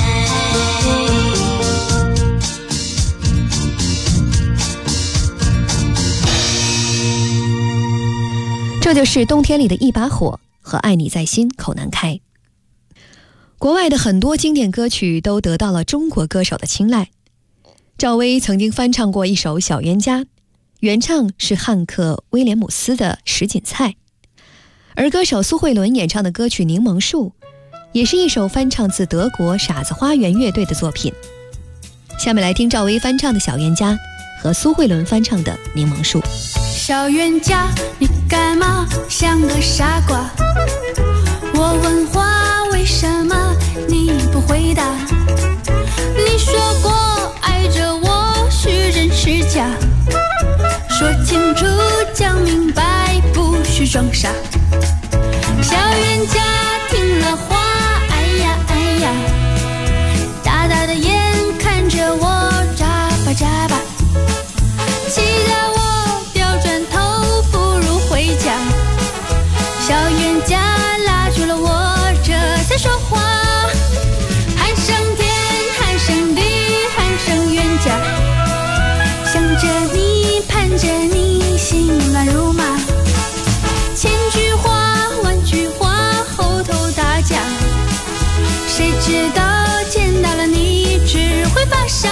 开。这就是冬天里的一把火和爱你在心口难开。国外的很多经典歌曲都得到了中国歌手的青睐。赵薇曾经翻唱过一首《小冤家》，原唱是汉克·威廉姆斯的《什锦菜》，而歌手苏慧伦演唱的歌曲《柠檬树》也是一首翻唱自德国傻子花园乐队的作品。下面来听赵薇翻唱的《小冤家》和苏慧伦翻唱的《柠檬树》。 小冤家，你干嘛像个傻瓜？我问话为什么你不回答？你说过爱着我虚真是假，说清楚讲明白，不许装傻。小冤家听了话，哎呀哎呀，大大的眼看着我眨巴眨巴，气得我掉转头不如回家。小冤家拉住了我，这才说话，喊声天，喊声地，喊声冤家，想着你，盼着你，心乱如麻，千句话万句话，后头打架，谁知道见到了你只会发傻。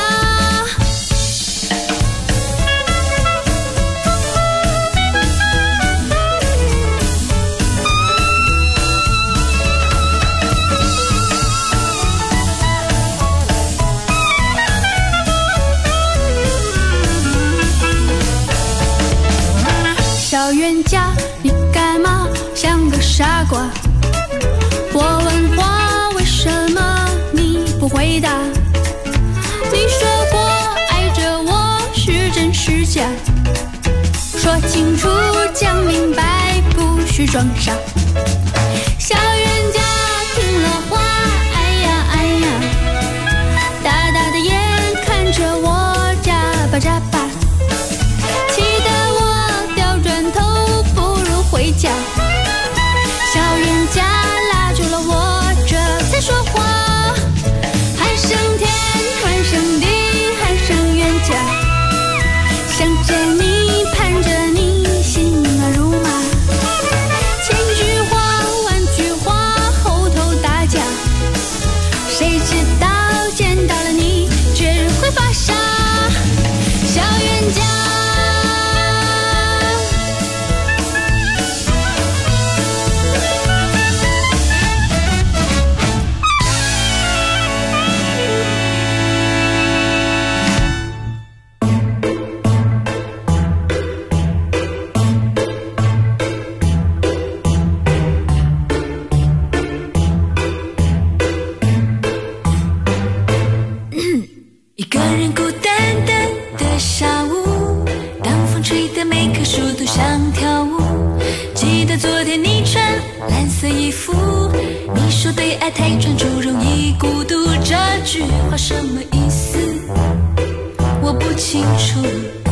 卦。我问花为什么你不回答？你说过爱着我是真是假？说清楚讲明白，不许装傻。小冤家听了话，哎呀哎呀，大大的眼看着我眨巴眨巴，气得我掉转头不如回家。小冤家拉住了我，这才说话。喊声天，喊声地，喊声冤家，想着你，盼着你，心儿如麻。千句话，万句话，后头打架，谁知道见到了你，只会发傻。小冤家。一个人孤单单的下午，当风吹得每棵树都想跳舞。记得昨天你穿蓝色衣服，你说对爱太专注容易孤独，这句话什么意思？我不清楚。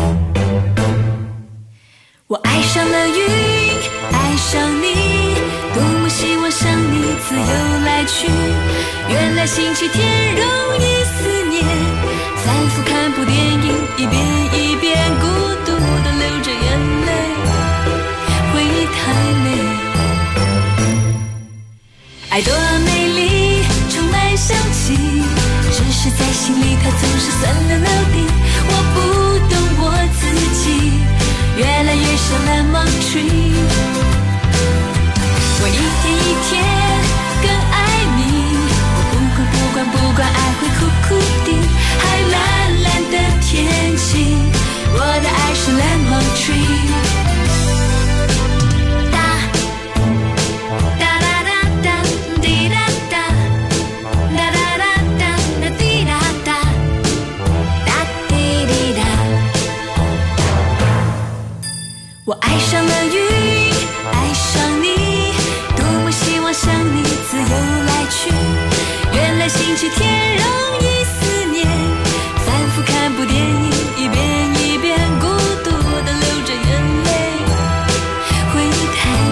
我爱上了云，爱上你，多么希望像你自由来去。原来星期天容易思念，反复看部电影，一遍一遍孤独地流着眼泪，回忆太累。爱多美丽，充满香气，只是在心里它总是酸溜溜的。我不懂我自己，越来越像lemon tree。我一天一天更爱你，我不管爱会苦苦的，还蓝蓝的天气，我的爱是 lemon tree。我爱上了云，爱上你，多么希望像你自由来去。原来星期天容易思念，反复看部电影，一遍一遍孤独地流着眼泪，回忆太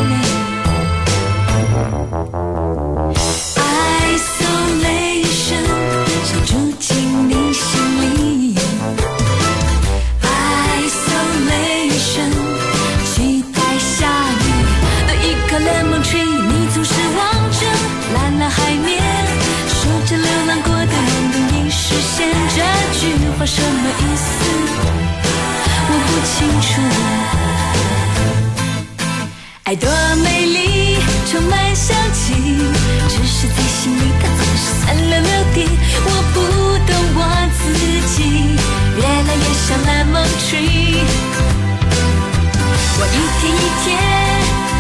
累。Isolation 想住进你心里， Isolation lemon tree， 你总是望着蓝蓝海面，说着流浪过的梦容易实现，这句话什么意思？我不清楚。爱多美丽，充满香气，只是在心里它总是酸溜溜的。我不懂我自己，越来越像 lemon tree。我一天一天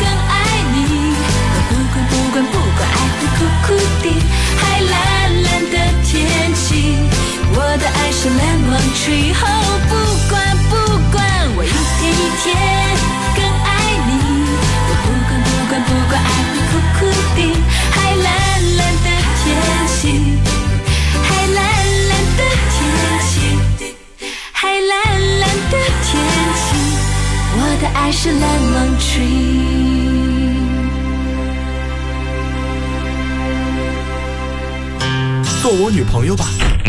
不管爱会苦苦的，还蓝蓝的天气，我的爱是 lemon tree。 哦，不管我一天一天更爱你，我不管爱会苦苦的，还蓝蓝的天气，还蓝蓝的天气，还蓝蓝的天气，我的爱是 lemon tree。 做我女朋友吧，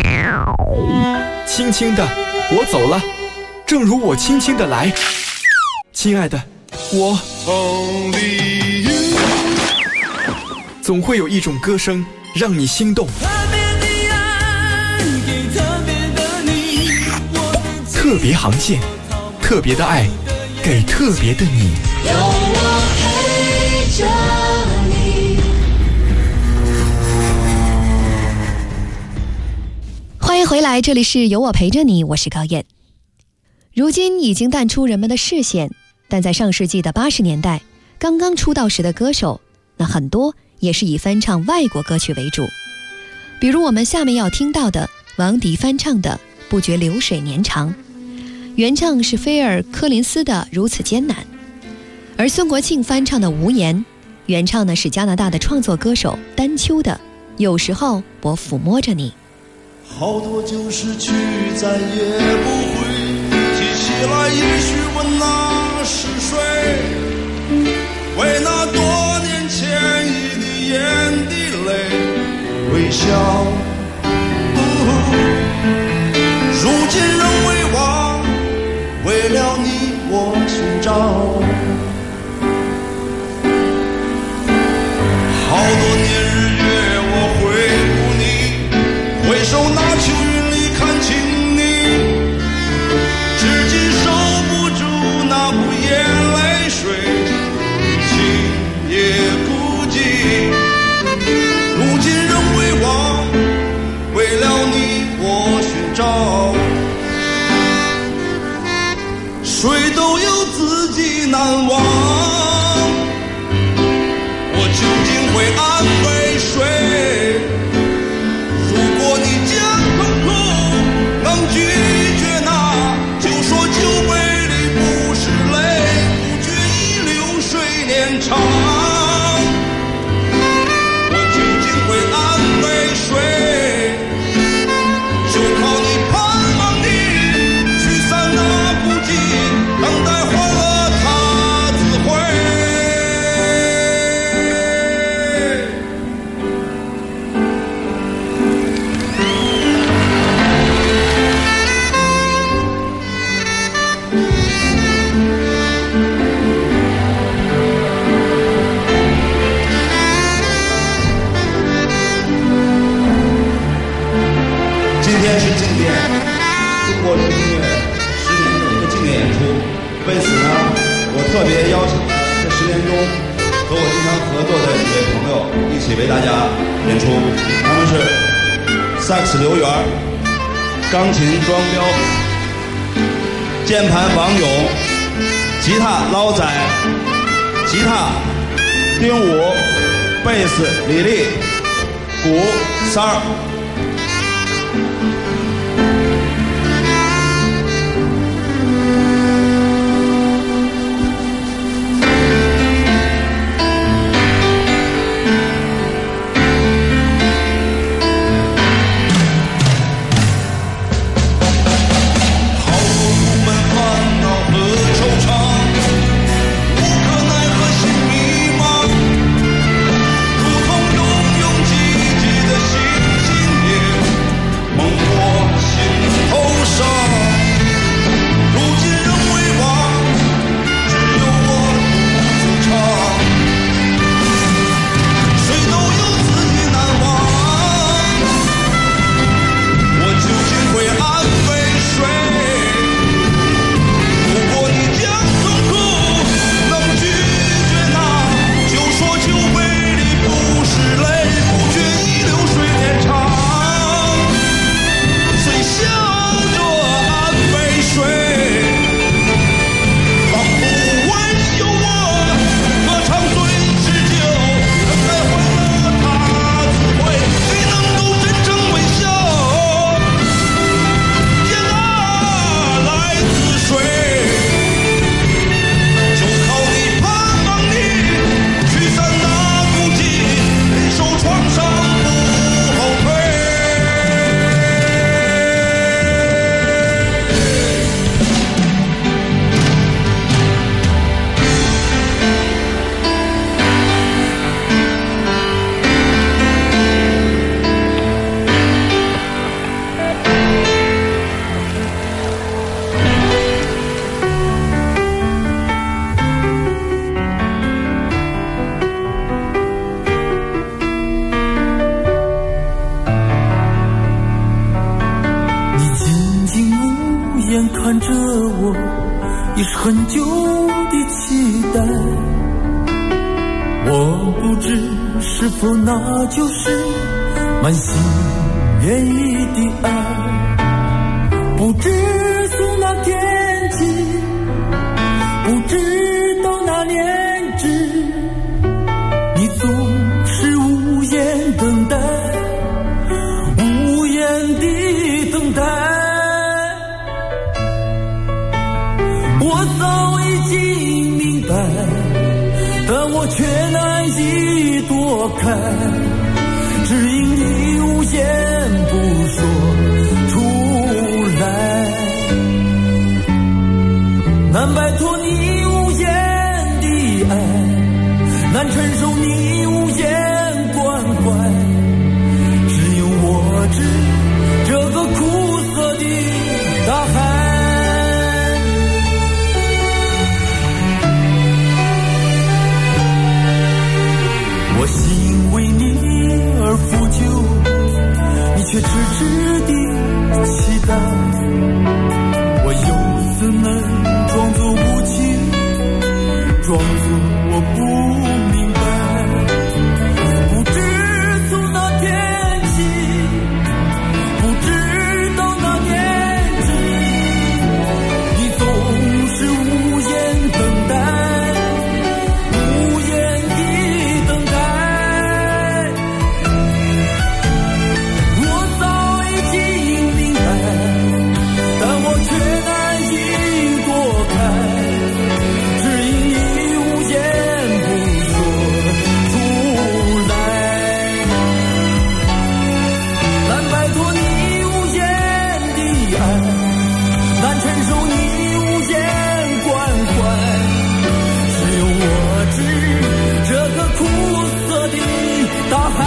轻轻的，我走了，正如我轻轻的来。亲爱的，我总会有一种歌声让你心动。特别航线，特别的爱，给特别的你。有我陪着你。 欢迎回来，这里是有我陪着你，我是高燕。如今已经淡出人们的视线，但在上世纪的80年代，刚刚出道时的歌手那很多也是以翻唱外国歌曲为主，比如我们下面要听到的王迪翻唱的《不觉流水年长》，原唱是菲尔·柯林斯的《如此艰难》，而孙国庆翻唱的《无言》，原唱呢是加拿大的创作歌手丹丘的《有时候我抚摸着你》。 好多旧失去再也不会记起来，也许问那是谁，为那多年前一滴眼的泪微笑。如今仍未忘，为了你我寻找。好多年日月我回顾你，回首那秋云里看清你，至今收不住那不言泪水，情也孤寂。如今仍未忘，为了你我寻找。谁都有自己难忘，我究竟会安慰谁？如果你将痛苦能拒绝，那就说酒杯里不是泪，不觉已流水年长。我究竟会安慰谁？就靠你盼望你驱散那孤寂，等待欢乐它自会。今天是庆典中国流行音乐10年的一个纪念演出，为此呢，我特别邀请了这10年中和我经常合作的几位朋友一起为大家演出。他们是萨克斯刘源、钢琴庄彪、键盘王勇、吉他捞仔、吉他丁武、贝斯李丽、鼓三儿。 看着我，也是很久的期待。我不知是否那就是满心愿意的爱，不知从那天起，不知到那年止，你总我却难以躲开，只因你无言不说出来，难摆脱你无言的爱，难承受你无言关怀，只有我知这个苦涩的大海。我心为你而腐朽，你却痴痴地期待，我又怎能装作无情，装作我不明白，不知从哪天起，不知到哪年纪，你总是无言等待，无言的等待。我早已经明白，但我却难以躲开，只因你无言不说出来，难摆脱你无言的爱，难承受你无言关怀，只有我知这个苦涩的大海，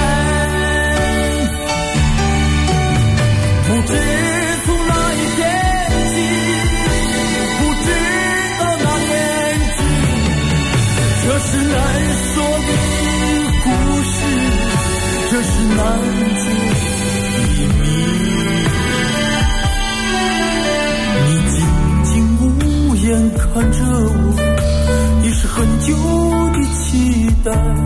不知从哪一天起，不知到哪年纪，这是难说的故事，这是难解的谜。你静静无言看着我，已是很久的期待，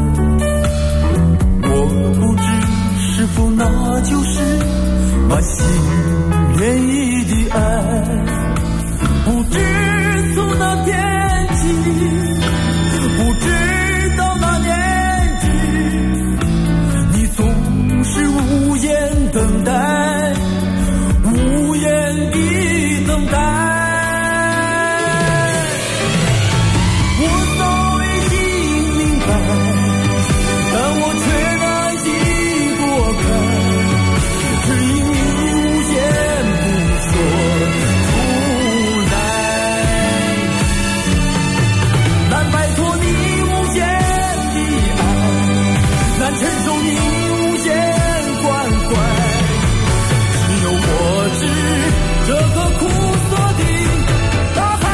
我不知是否那就是满心愿意的爱，不知从哪天起，不知到哪年纪，你总是无言等待，无言的等待。我早已经明白，但我却难以躲开，只因你无言不说出来，难摆脱你无言的爱，难承受你无言关怀，只有我知这个苦涩的大海。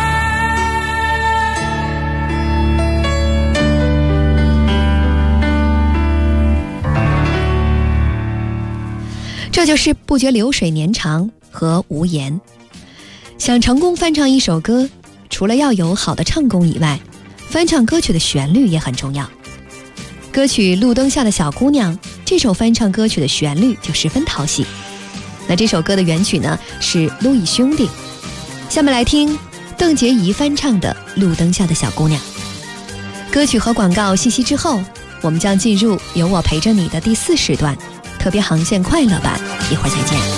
这就是不觉流水年长和无言。想成功翻唱一首歌，除了要有好的唱功以外，翻唱歌曲的旋律也很重要。歌曲《路灯下的小姑娘》这首翻唱歌曲的旋律就十分讨喜。那这首歌的原曲呢是路易兄弟，下面来听邓婕仪翻唱的《路灯下的小姑娘》。歌曲和广告信息之后，我们将进入有我陪着你的第4时段特别航线快乐版，一会儿再见。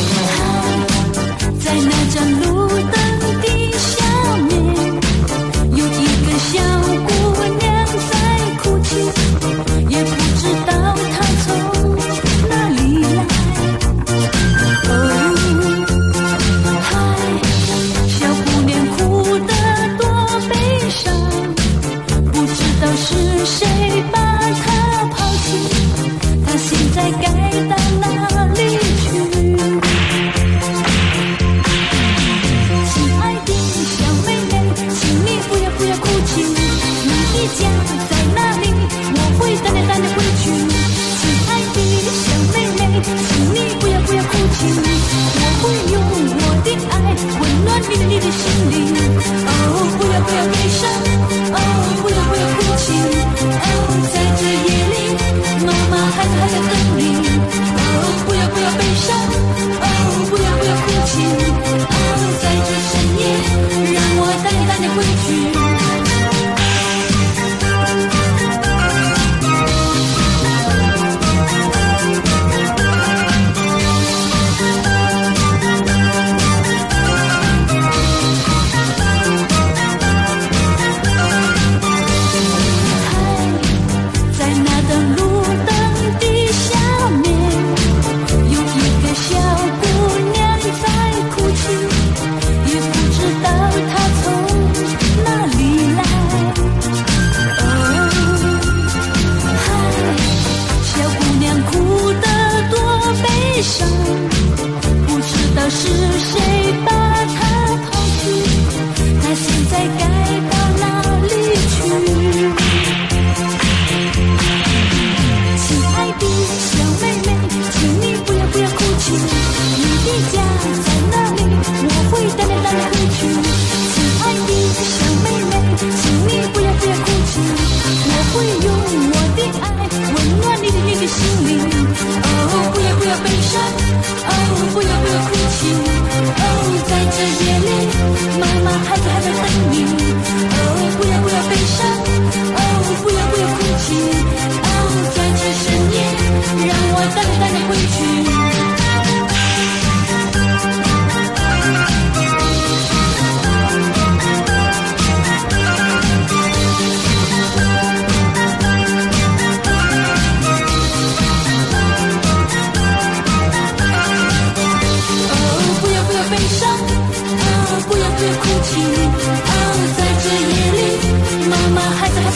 在那盏路灯的下面，有一个小姑娘在哭泣，也不知道她从哪里来。哦，嗨，小姑娘哭得多悲伤，不知道是谁把她抛弃，她现在该到哪里去？亲爱的小妹妹，请你不要哭泣，你的家在哪里？我会带你回去。亲爱的小妹妹，请你不要哭泣，我会用我的爱温暖你的心灵。哦，不要悲伤，哦，不要哭泣，哦，在这夜里，妈妈还在等你。哦，不要悲伤，哦，不要哭泣，哦，在这深夜，让我带你回去。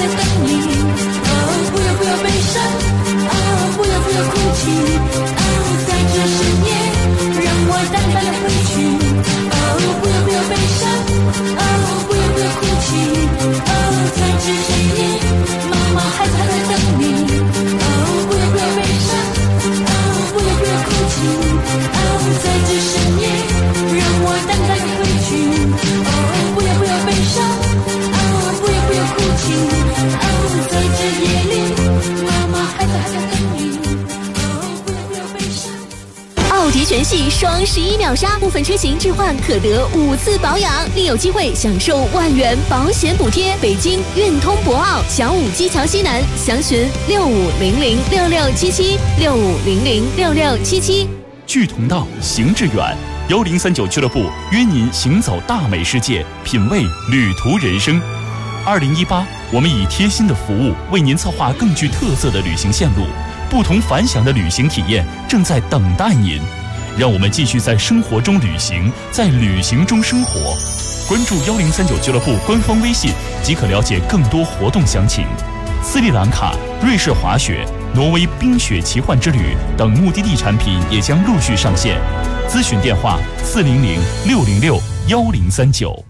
在等你。不要不要悲伤，不要不要哭泣，在这深夜让我淡淡的回去。不要不要悲伤，不要不要哭泣，在这深夜妈妈还在等你。不要不要悲伤，不要不要哭泣，在这深夜让我淡淡的回去。不要不要悲伤，不要不要哭泣，在这夜里妈妈还在等你。不要不要悲伤。 奥迪全系双11秒杀，部分车型置换可得5次保养，另有机会享受万元保险补贴。北京运通博奥小武基桥西南，详询65006677 65006677。 聚同道，行致远，1039俱乐部约您行走大美世界，品味旅途人生。2018，我们以贴心的服务为您策划更具特色的旅行线路，不同凡响的旅行体验正在等待您。让我们继续在生活中旅行，在旅行中生活。关注1039俱乐部官方微信即可了解更多活动详情。斯里兰卡、瑞士滑雪、挪威冰雪奇幻之旅等目的地产品也将陆续上线。咨询电话400-606-1039。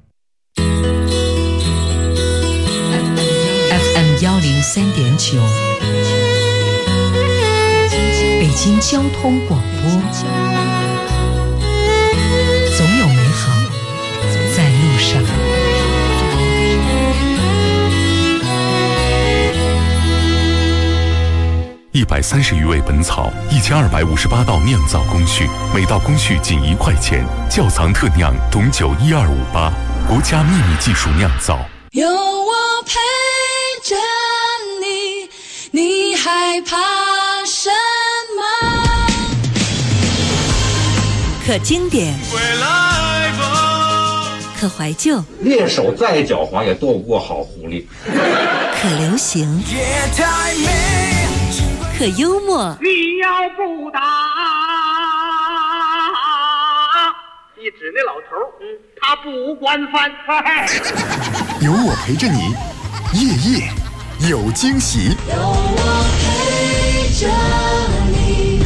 FM 103.9，北京交通广播，总有美好在路上。 130余味本草，1258道酿造工序，每道工序仅1块钱。窖藏特酿董酒12588，国家秘密技术酿造。 有我陪着你，你害怕什么？ 可经典，可怀旧， 猎手再狡猾也斗不过好狐狸。 可流行，可幽默。 你要不打，一指那老头他不惯犯。 有我陪着你，夜夜有惊喜。 有我陪着你。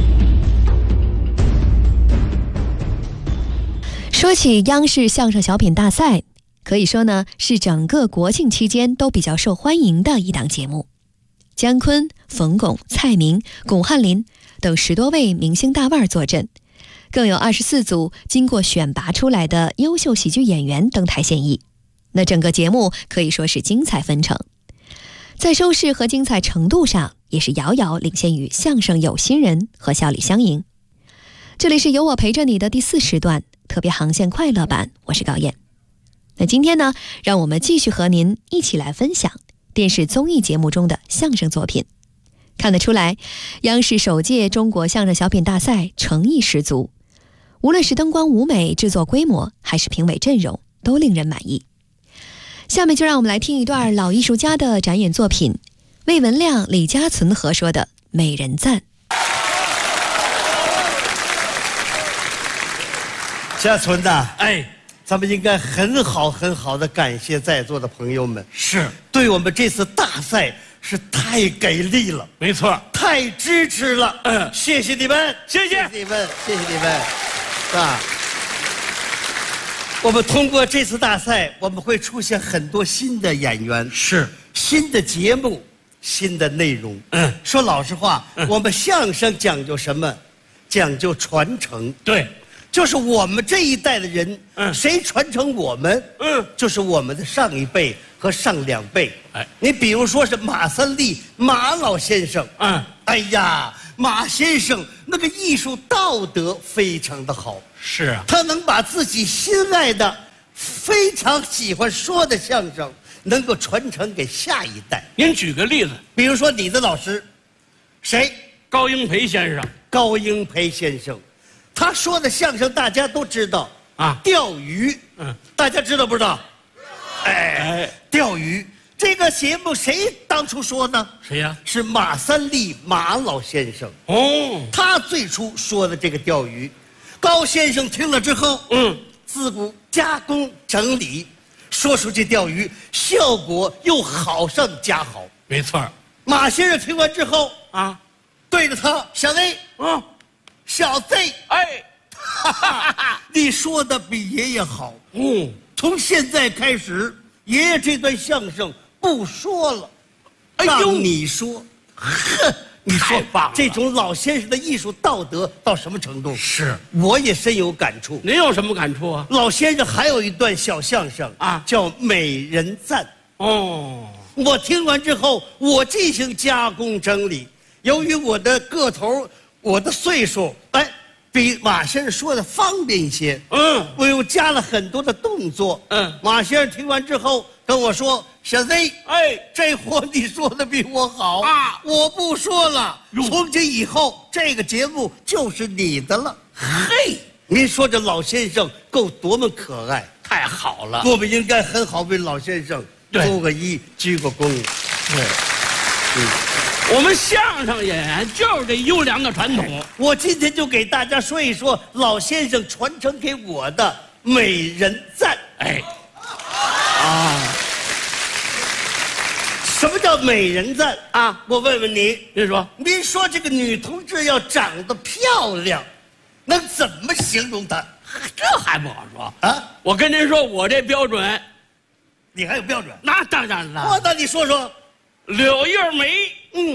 说起央视相声小品大赛，可以说呢是整个国庆期间都比较受欢迎的一档节目。姜昆、冯巩、蔡明、巩汉林等10多位明星大腕坐镇，更有24组经过选拔出来的优秀喜剧演员登台献艺。那整个节目可以说是精彩纷呈，在收视和精彩程度上也是遥遥领先于相声有心人和笑里相迎。这里是有我陪着你的第4时段特别航线快乐版，我是高燕。那今天呢，让我们继续和您一起来分享电视综艺节目中的相声作品。看得出来，央视首届中国相声小品大赛诚意十足，无论是灯光舞美、制作规模，还是评委阵容，都令人满意。下面就让我们来听一段老艺术家的展演作品，魏文亮、李家存合说的《美人赞》。 家存呐，咱们应该很好的感谢在座的朋友们， 是对我们这次大赛是太给力了， 没错， 太支持了，谢谢你们， 谢谢你们，谢谢你们，啊！我们通过这次大赛，我们会出现很多新的演员， 是新的节目，新的内容。说老实话，我们相声讲究什么？讲究传承。 对。 就是我们这一代的人，谁传承我们，就是我们的上一辈和上2辈。你比如说是马三立马老先生，哎呀，马先生那个艺术道德非常的好， 是啊， 他能把自己心爱的、非常喜欢说的相声，能够传承给下一代。 您举个例子， 比如说你的老师，谁？ 高英培先生。 高英培先生。他说的相声大家都知道啊，钓鱼，大家知道不知道？钓鱼这个节目谁当初说的？ 谁呀？ 是马三立马老先生。 哦， 他最初说的这个钓鱼，高先生听了之后，自古加工整理， 说出去钓鱼，效果又好上加好。 没错。 马先生听完之后啊， 对着他小 Z， 小 Z， 哎， 你说的比爷爷好。从现在开始，爷爷这段相声不说了，让你说。哼，你说这种老先生的艺术道德到什么程度？ 是， 我也深有感触。 您有什么感触啊？ 老先生还有一段小相声啊，叫《美人赞》。 哦， 我听完之后，我进行加工整理。由于我的个头、我的岁数，哎，比马先生说的方便一些。我又加了很多的动作。马先生听完之后跟我说：“小 Z， 哎，这货你说的比我好啊！我不说了，从今以后这个节目就是你的了。”嘿，您说这老先生够多么可爱， 太好了！ 我们应该很好为老先生作个揖、鞠个躬。对， 我们相声演员就是这优良的传统。 我今天就给大家说一说老先生传承给我的美人赞。哎，什么叫美人赞啊？我问问您，您说这个女同志要长得漂亮，能怎么形容她？ 这还不好说啊！我跟您说，我这标准， 你还有标准？ 那当然了。 那你说说， 柳叶眉，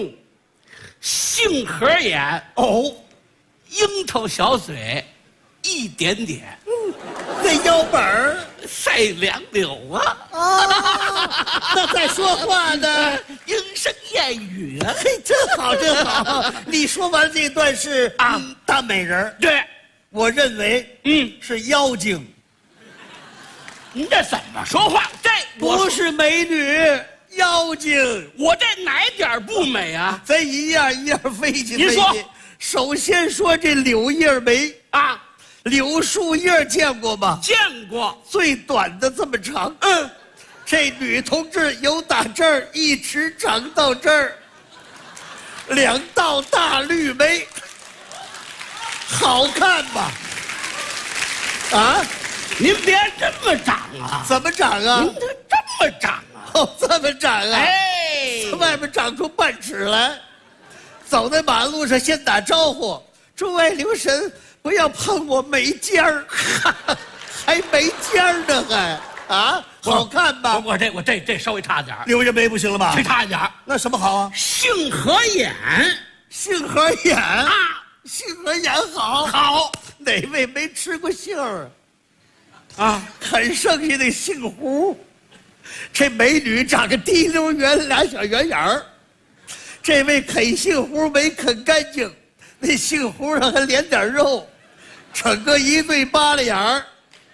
杏核眼，樱桃小嘴，一点点， 那腰板儿赛两柳啊！ 那在说话呢， 莺声燕语啊！ 嘿，真好，真好！你说完这段是大美人， 对， 我认为是妖精。 您这怎么说话？这不是美女，妖精。 我这哪点不美啊？ 咱一样一样飞去。 您说， 首先说这柳叶眉啊。柳树叶见过吗？ 见过， 最短的这么长。这女同志由打这儿一直长到这儿，2道大绿眉，好看吧？啊， 您别这么长啊！ 怎么长啊？ 您这么长啊？ 这么长啊？ 哎， 外面长出半尺来，走在马路上先打招呼，诸位留神。不要碰我眉尖儿，还眉尖儿呢，还好看吧？ 我这稍微差点， 柳叶眉不行了吧？ 这差点， 那什么好啊？ 杏核眼， 杏核眼啊，杏核眼好。 好， 哪位没吃过杏儿啊？很剩下那杏核，这美女长个滴溜圆，2小圆眼儿。这位啃杏核没啃干净，那杏核上还连点肉。整个一对巴利眼儿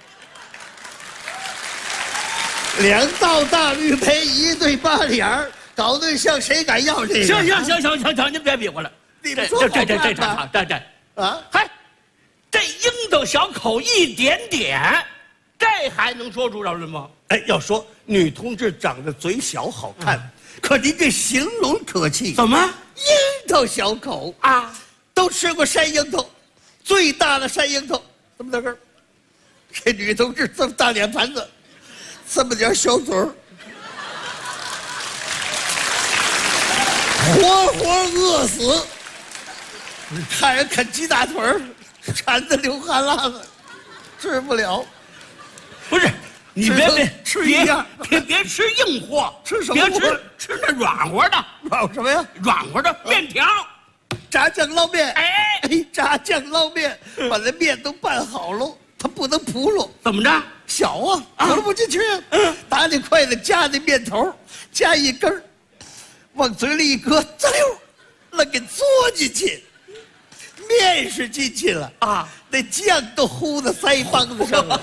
，2道大绿眉，一对巴利眼儿，搞对象谁敢要这个？ 行，您别比划了。这啊，嗨，这樱桃小口一点点，这还能说出来了吗？ 哎，要说女同志长得嘴小好看，可您这形容可气。 怎么？ 樱桃小口啊，都吃过山樱桃。最大的山樱桃这么大个儿，这女同志这么大脸盘子，这么点小嘴儿，活饿死。看人啃鸡大腿儿，馋得流汗喇子，治不了。 不是，你别吃一样， 别吃硬货， 吃什么货？ 别吃那软和的。 软什么呀？ 软和的面条。 炸酱捞面，哎，炸酱捞面，把那面都拌好了，它不能扑噜， 怎么着？ 小啊，扑噜不进去。拿那筷子夹那面头，夹一根儿，往嘴里一搁，滋溜，那给嘬进去，面是进去了啊，那酱都糊在腮帮子上了。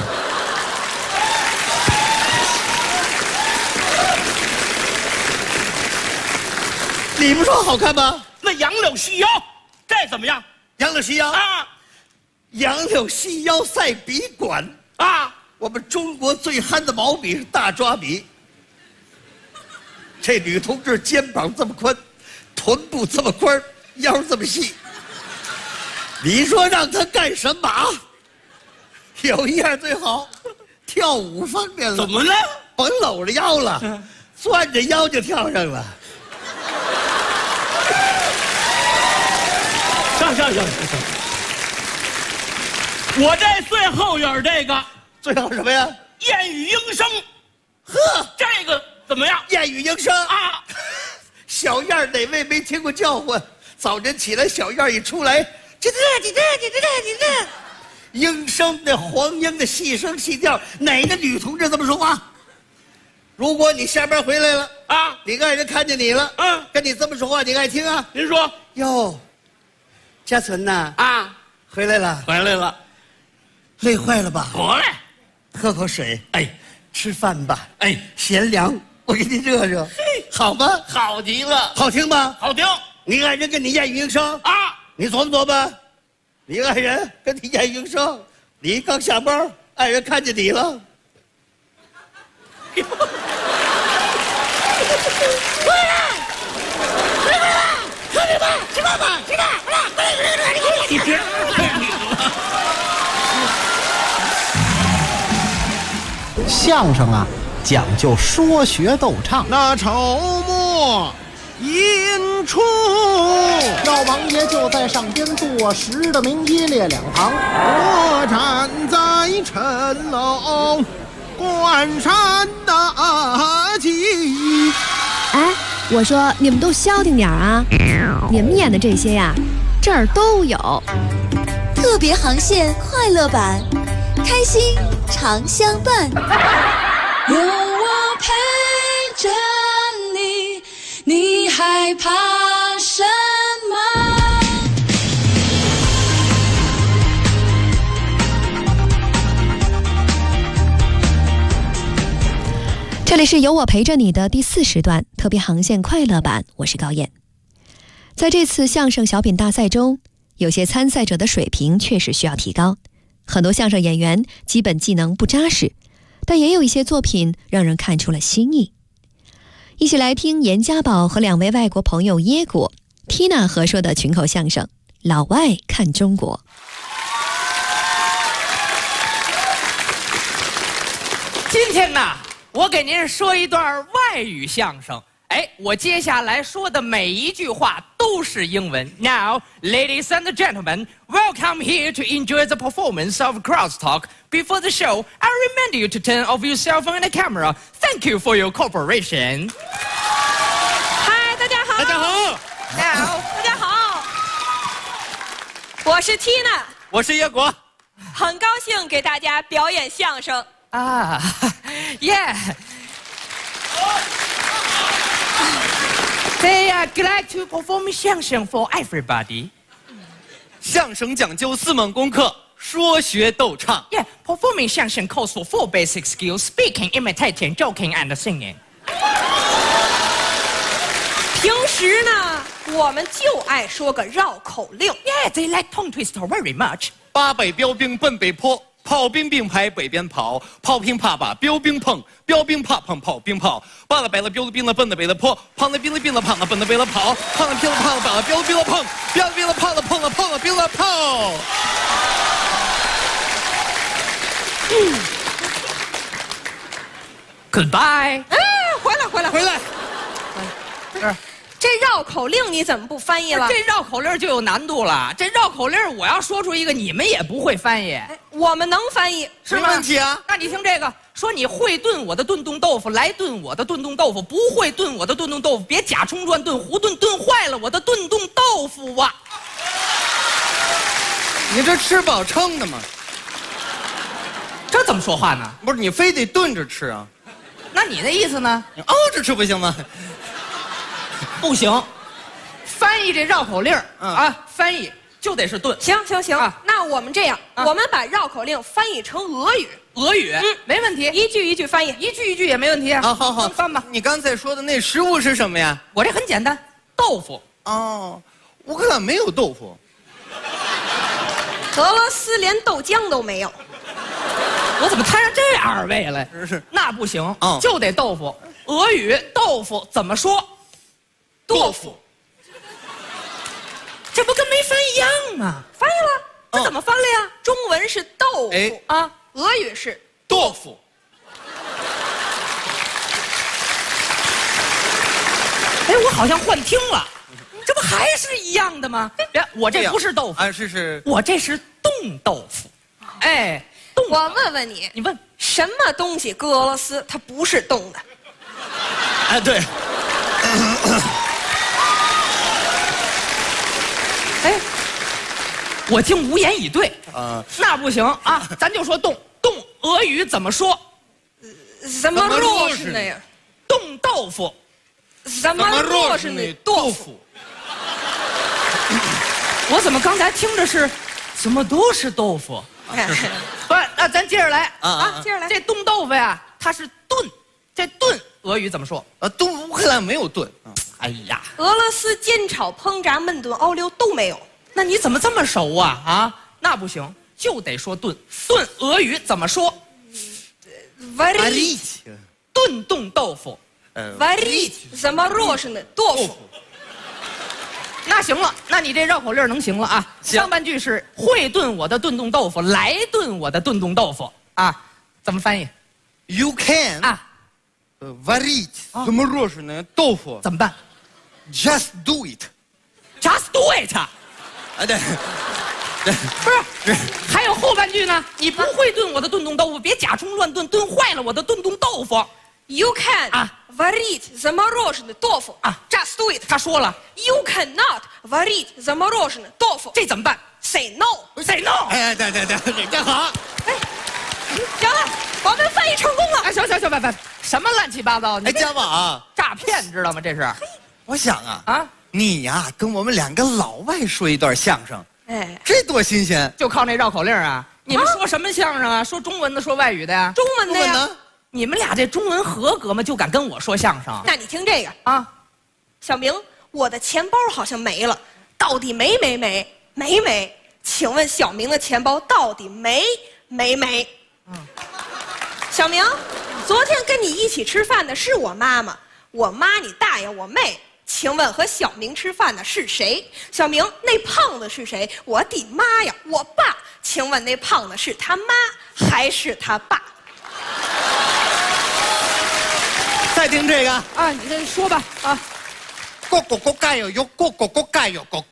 你不说好看吗？ 那杨柳细腰，这怎么样？ 杨柳细腰啊， 杨柳细腰赛笔管啊！我们中国最憨的毛笔是大抓笔。这女同志肩膀这么宽，臀部这么宽，腰这么细，你说让她干什么？有一样最好， 跳舞方面了。 怎么了？ 甭搂着腰了，攥着腰就跳上了。 上！我这最后边这个， 最后什么呀？ 燕语应声。 呵， 这个怎么样？ 燕语应声啊！小燕儿哪位没听过叫唤？早晨起来，小燕儿一出来，这，应声的黄莺的细声细调，哪个女同志这么说话？如果你下班回来了啊，你爱人看见你了，跟你这么说话，你爱听啊？ 您说哟，嘉存呐啊， 回来了，累坏了吧？ 过来， 喝口水，吃饭吧，贤良，我给你热热，好吗？ 好极了， 好听吗？ 好听。 你爱人跟你燕语应声啊，你琢磨琢磨，你爱人跟你燕语应声，你刚下班，爱人看见你了。吃饭吧！ 相声啊，讲究说学逗唱。 那筹末引出， 老王爷就在上边坐实的名一列两旁， 我站在城楼关山大吉。 哎，我说你们都消停点啊！你们演的这些呀，这儿都有。 特别航线快乐版，开心常相伴。 有我陪着你，你害怕什么？ 这里是有我陪着你的第4时段特别航线快乐版，我是高燕。在这次相声小品大赛中，有些参赛者的水平确实需要提高，很多相声演员基本技能不扎实，但也有一些作品让人看出了新意。一起来听严家宝和2位外国朋友椰果、Tina 合说的群口相声《老外看中国》。 今天呢，我给您说一段外语相声。我接下来说的每一句话都是英文。Now, ladies and gentlemen, welcome here to enjoy the performance of Crosstalk. Before the show, I remind you to turn off your cell phone and camera. Thank you for your cooperation. 嗨，大家好。 大家好。 好，大家好。我是 Tina， 我是椰果， 很高兴给大家表演相声啊。Yeah. They are glad to perform 相声 for everybody. 相声讲究4门功课：说学逗唱。 Yeah, performing 相声 calls for 4 basic skills: speaking, imitating, joking, and singing. 平时呢，我们就爱说个绕口令。 Yeah, they like tongue twister very much. 八北标兵奔北坡，炮兵并排北边跑，炮兵怕把标兵碰，标兵怕碰炮兵炮，扒了白了标了兵了奔了北了坡，胖了兵了病了胖了奔了北了跑，胖了拼了胖了把了标了兵了碰，标了兵了胖了碰了碰了兵了炮。 Goodbye. 回来。这绕口令你怎么不翻译了？ 这绕口令就有难度了。这绕口令我要说出一个，你们也不会翻译。 我们能翻译， 是吗？ 没问题啊。 那你听这个，说你会炖我的炖冻豆腐，来炖我的炖冻豆腐；不会炖我的炖冻豆腐，别假冲乱炖糊炖，炖坏了我的炖冻豆腐啊！ 你这吃饱撑的吗？ 这怎么说话呢？ 不是你非得炖着吃啊？ 那你的意思呢？ 你熬着吃不行吗？ 不行，翻译这绕口令啊，翻译就得是炖。 行，那我们这样，我们把绕口令翻译成俄语。 俄语，没问题， 一句一句翻译， 一句一句也没问题啊。 好， 翻吧。 你刚才说的那食物是什么呀？ 我这很简单，豆腐。 哦，乌克兰没有豆腐。 俄罗斯连豆浆都没有。 我怎么摊上这2位了？ 是， 那不行，就得豆腐。俄语豆腐怎么说？豆腐。这不跟没翻一样吗？ 翻译了，这怎么翻了呀？中文是豆腐啊，俄语是豆腐。 哎，我好像幻听了，这不还是一样的吗？别，我这不是豆腐啊，是， 我这是冻豆腐。哎，冻。 我问问你， 你问什么东西搁俄罗斯它不是冻的？ 哎，对。 哎，我竟无言以对啊！那不行啊，咱就说冻。冻俄语怎么说？ 什么肉是那样？ 冻豆腐。 什么肉是那豆腐？ 我怎么刚才听着是，什么都是豆腐？不，那咱接着来啊， 接着来。 这冻豆腐呀，它是炖，这炖俄语怎么说？ 炖乌克兰没有炖。 哎呀， 俄罗斯煎炒烹炸焖炖熬溜都没有。 那你怎么这么熟啊？啊，那不行，就得说炖。炖俄语怎么说 ？Варить。 炖冻豆腐。 Варить замороженный豆腐。 那行了，那你这绕口令能行了啊？上半句是会炖我的炖冻豆腐，来炖我的炖冻豆腐啊？怎么翻译 ？You can 啊，варить замороженное豆腐怎么办 ？Just do it。 Just do it。啊， 对。 不是，还有后半句呢？你不会炖我的炖冻豆腐，别假充乱炖，炖坏了我的炖冻豆腐。 You can 啊 варить замороженный豆腐啊 ，just do it。 他说了 ，You cannot варить замороженный豆腐， 这怎么办 ？Say no，say no。 哎，对，真好。 哎，行了，我们翻译成功了。 哎，行，别，什么乱七八糟？ 哎，家宝， 诈骗知道吗？这是。 我想啊，你呀跟我们2个老外说一段相声，哎，这多新鲜！ 就靠那绕口令啊？你们说什么相声啊？说中文的，说外语的呀？ 中文的呀。 你们俩这中文合格吗？就敢跟我说相声？ 那你听这个啊， 小明，我的钱包好像没了，到底没？请问小明的钱包到底没？小明，昨天跟你一起吃饭的是我妈妈，我妈、你大爷、我妹，请问和小明吃饭的是谁？小明，那胖子是谁？我的妈呀，我爸，请问那胖子是他妈还是他爸？ 再听这个啊，你再说吧啊！ 咕咕咕盖有咕咕咕盖有咕咕。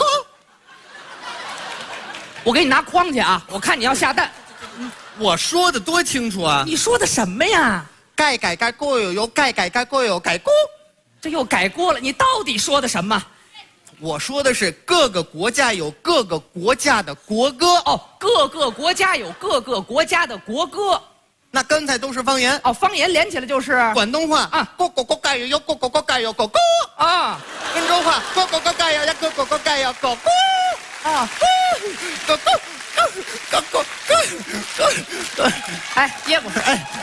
我给你拿筐去啊！我看你要下蛋。 我说的多清楚啊！ 你说的什么呀？ 盖锅有盖锅有盖锅。 这又改锅了！你到底说的什么？ 我说的是各个国家有各个国家的国歌。 哦，各个国家有各个国家的国歌。 那刚才都是方言哦，方言连起来就是广东话啊，咕咕咕盖有咕咕咕盖有咕咕啊，温州话咕咕咕盖有咕咕咕盖有咕咕啊，咕咕咕咕咕， 哎，噎过去，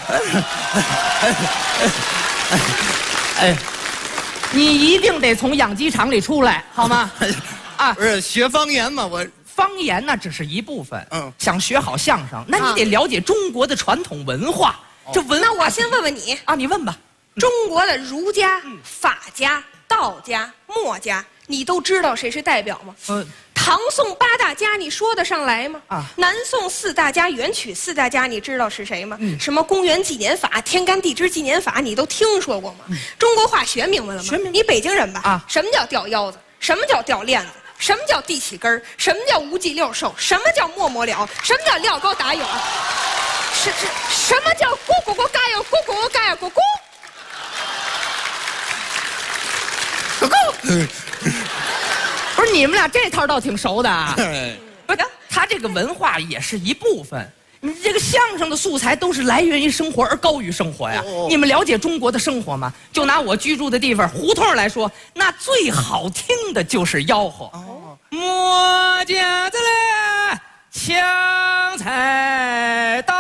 哎，你一定得从养鸡场里出来，好吗？ 啊，不是学方言嘛，我。 方言呢只是一部分，想学好相声，那你得了解中国的传统文化。这文化， 那我先问问你啊，你问吧。 中国的儒家、法家、道家、墨家，你都知道谁是代表吗？唐宋8大家你说得上来吗？啊，南宋4大家、元曲4大家，你知道是谁吗？什么公元纪年法、天干地支纪年法，你都听说过吗？中国话学明白了吗？学明白。你北京人吧？啊，什么叫吊腰子？什么叫吊链子？什么叫地起根儿？什么叫无忌六兽？什么叫没末了？什么叫撂高打远？什么叫咕咕咕嘎哟咕咕咕嘎哟咕咕？ 咕咕。不是你们俩这套倒挺熟的啊。不是，他这个文化也是一部分。你这个相声的素材都是来源于生活而高于生活呀。你们了解中国的生活吗？就拿我居住的地方胡同来说，那最好听的就是吆喝。磨家子嘞，抢菜刀，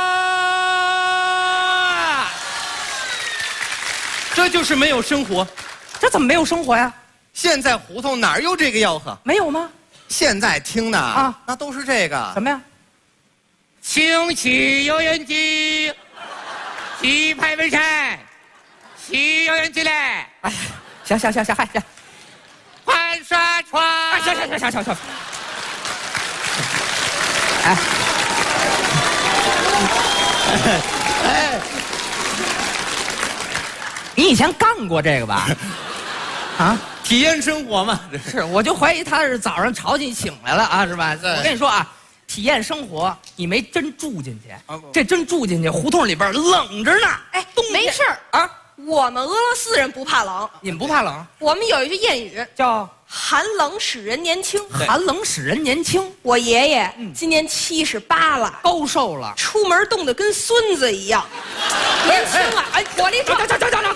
这就是没有生活。 这怎么没有生活呀？ 现在胡同哪有这个吆喝？ 没有吗？ 现在听的啊，那都是这个什么呀？ 青旗有人骑，旗牌文山，旗有人骑嘞。 哎，行，嗨，行。 换刷船。 哎，行。哎。 你以前干过这个吧？啊， 体验生活嘛。 是，我就怀疑他是早上吵起醒来了啊，是吧？我跟你说啊，体验生活，你没真住进去，这真住进去，胡同里边冷着呢。 哎，没事儿啊，我们俄罗斯人不怕冷。 你们不怕冷？ 我们有一句谚语叫 “寒冷使人年轻”。 寒冷使人年轻。 我爷爷今年78了， 高寿了， 出门冻得跟孙子一样，年轻啊！哎，火力壮。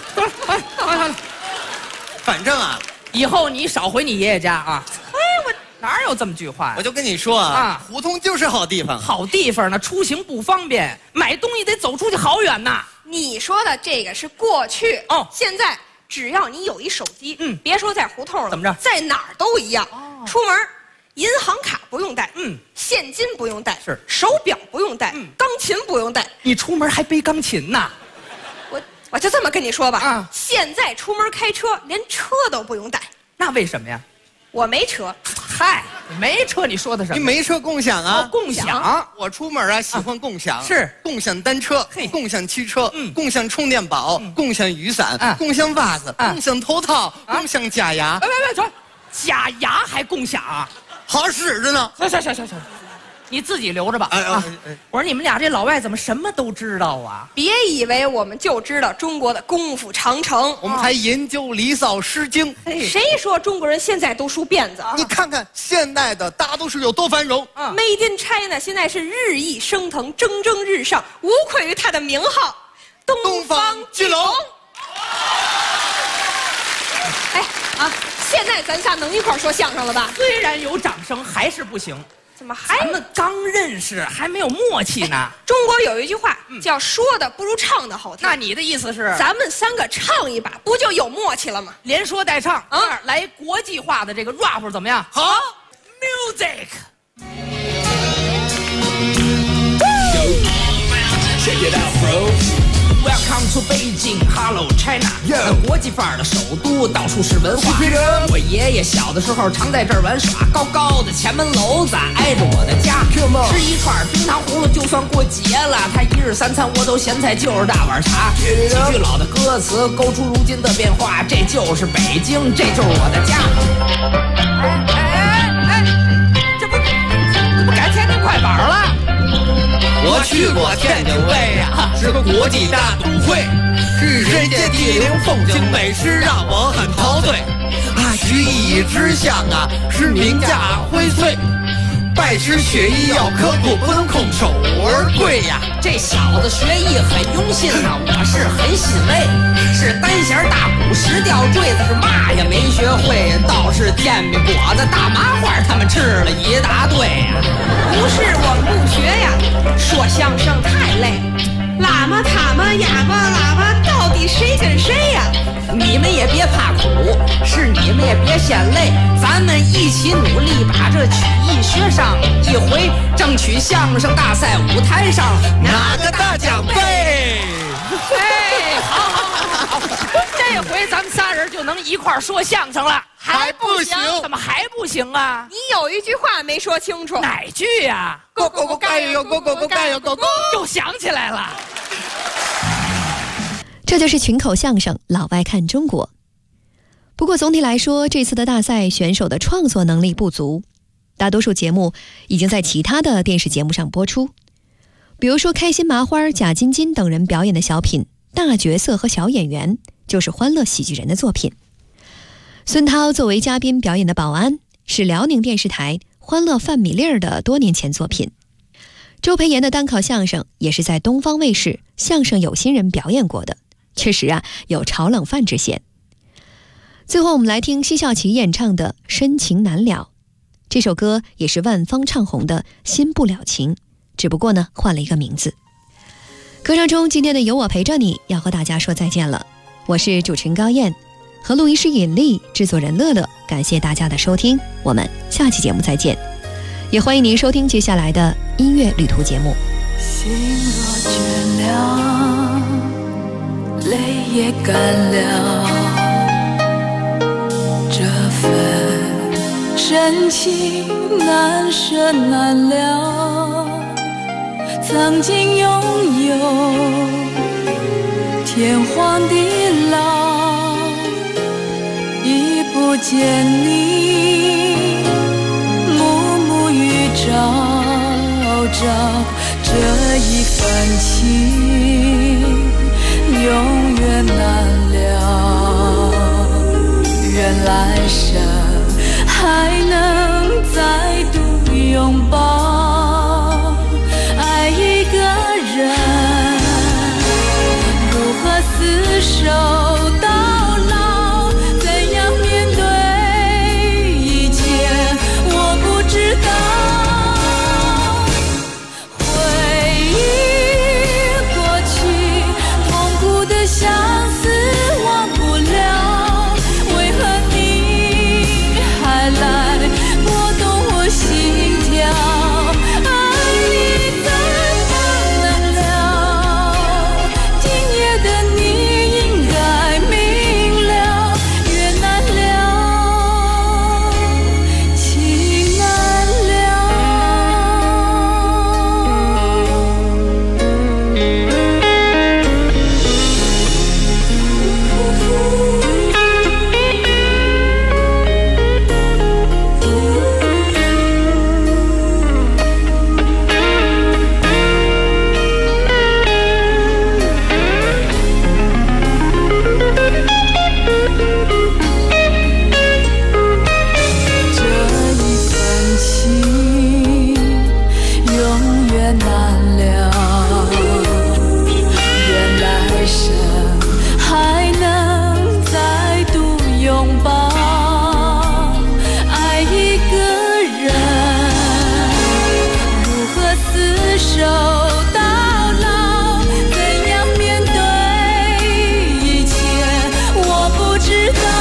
反正啊， 以后你少回你爷爷家啊。哎，我哪有这么句话呀？ 我就跟你说啊，胡同就是好地方。 好地方呢，出行不方便，买东西得走出去好远呐。 你说的这个是过去哦，现在只要你有一手机，别说在胡同了， 怎么着， 在哪儿都一样。出门，银行卡不用带，现金不用带， 是手表不用带，钢琴不用带。 你出门还背钢琴呢？ 我就这么跟你说吧，现在出门开车连车都不用带。 那为什么呀？ 我没车。 嗨，没车，你说的什么？ 你没车共享啊？ 共享。 我出门啊，喜欢共享， 是共享单车，共享汽车，共享充电宝，共享雨伞，共享袜子，共享头套，共享假牙。 别，假牙还共享啊？ 好使着呢。 行，你自己留着吧。我说你们俩这老外怎么什么都知道啊？ 别以为我们就知道中国的功夫长城， 我们还研究《离骚》《诗经》。 谁说中国人现在都梳辫子？ 你看看现代的大都市有多繁荣。 Made in China 现在是日益升腾，蒸蒸日上，无愧于它的名号——东方巨龙。哎啊！现在咱仨能一块说相声了吧？ 虽然有掌声，还是不行。 怎么还？ 咱们刚认识，还没有默契呢。 中国有一句话叫“说的不如唱的好听”。 那你的意思是， 咱们3个唱一把，不就有默契了吗？ 连说带唱啊，来国际化的这个 rap 怎么样？ 好 ，music。 Check it out, bro.Welcome to Beijing, Hello China。国际范儿的首都，到处是文化。我爷爷小的时候常在这儿玩耍，高高的前门楼子挨着我的家。吃一串冰糖葫芦就算过节了，他1日3餐我都咸菜就是大碗茶。几句老的歌词勾出如今的变化，这就是北京，这就是我的家。这不改天津快板了？ 我去过天津卫呀，是个国际大都会，是世界地灵风景美食让我很陶醉。曲艺之乡啊，是名家荟萃，拜师学艺要刻苦，不能空手而归呀。 这小子学艺很用心啊，我是很欣慰。是单弦大鼓石吊坠子，是嘛也没学会，倒是煎饼果子大麻花他们吃了一大堆呀。 不是我们不学呀，说相声太累，喇嘛他们哑巴喇叭到底谁跟谁呀？ 你们也别怕苦，是你们也别嫌累，咱们一起努力把这曲艺学上一回，争取相声大赛舞台上拿个大奖杯。 哎，好，这回咱们仨人就能一块说相声了。 还不行？ 怎么还不行啊？ 你有一句话没说清楚。 哪句呀 ？Go go go 加油 ！Go go go 加油 ！Go go！ 又想起来了。 这就是群口相声，老外看中国。不过总体来说，这次的大赛选手的创作能力不足，大多数节目已经在其他的电视节目上播出。比如说开心麻花、贾晶晶等人表演的小品《大角色和小演员》，就是欢乐喜剧人的作品。孙涛作为嘉宾表演的保安，是辽宁电视台欢乐饭米粒儿的多年前作品。周培炎的单口相声也是在东方卫视相声有心人表演过的，确实啊，有炒冷饭之嫌。最后我们来听奚孝琪演唱的《深情难了》，这首歌也是万芳唱红的《心不了情》，只不过呢换了一个名字。歌声中今天的有我陪着你要和大家说再见了，我是主持人高燕，和录音师尹丽，制作人乐乐，感谢大家的收听，我们下期节目再见，也欢迎您收听接下来的音乐旅途节目。 心若倦了，泪也干了，这份深情难舍难了，曾经拥有天荒地老，已不见你，暮暮与朝朝，这一份情永远难了。愿来生还能再度拥抱，爱一个人，如何厮守到老？怎样面对一切？我不知道。回忆过去，痛苦的相思忘不了，为何你还来拨动我心跳？爱你怎么能了？今夜的你应该明了，缘难了，情难了。这一份情永远难了，愿来生还能再度拥抱，爱一个人，如何厮守到老？怎样面对一切？我不知道。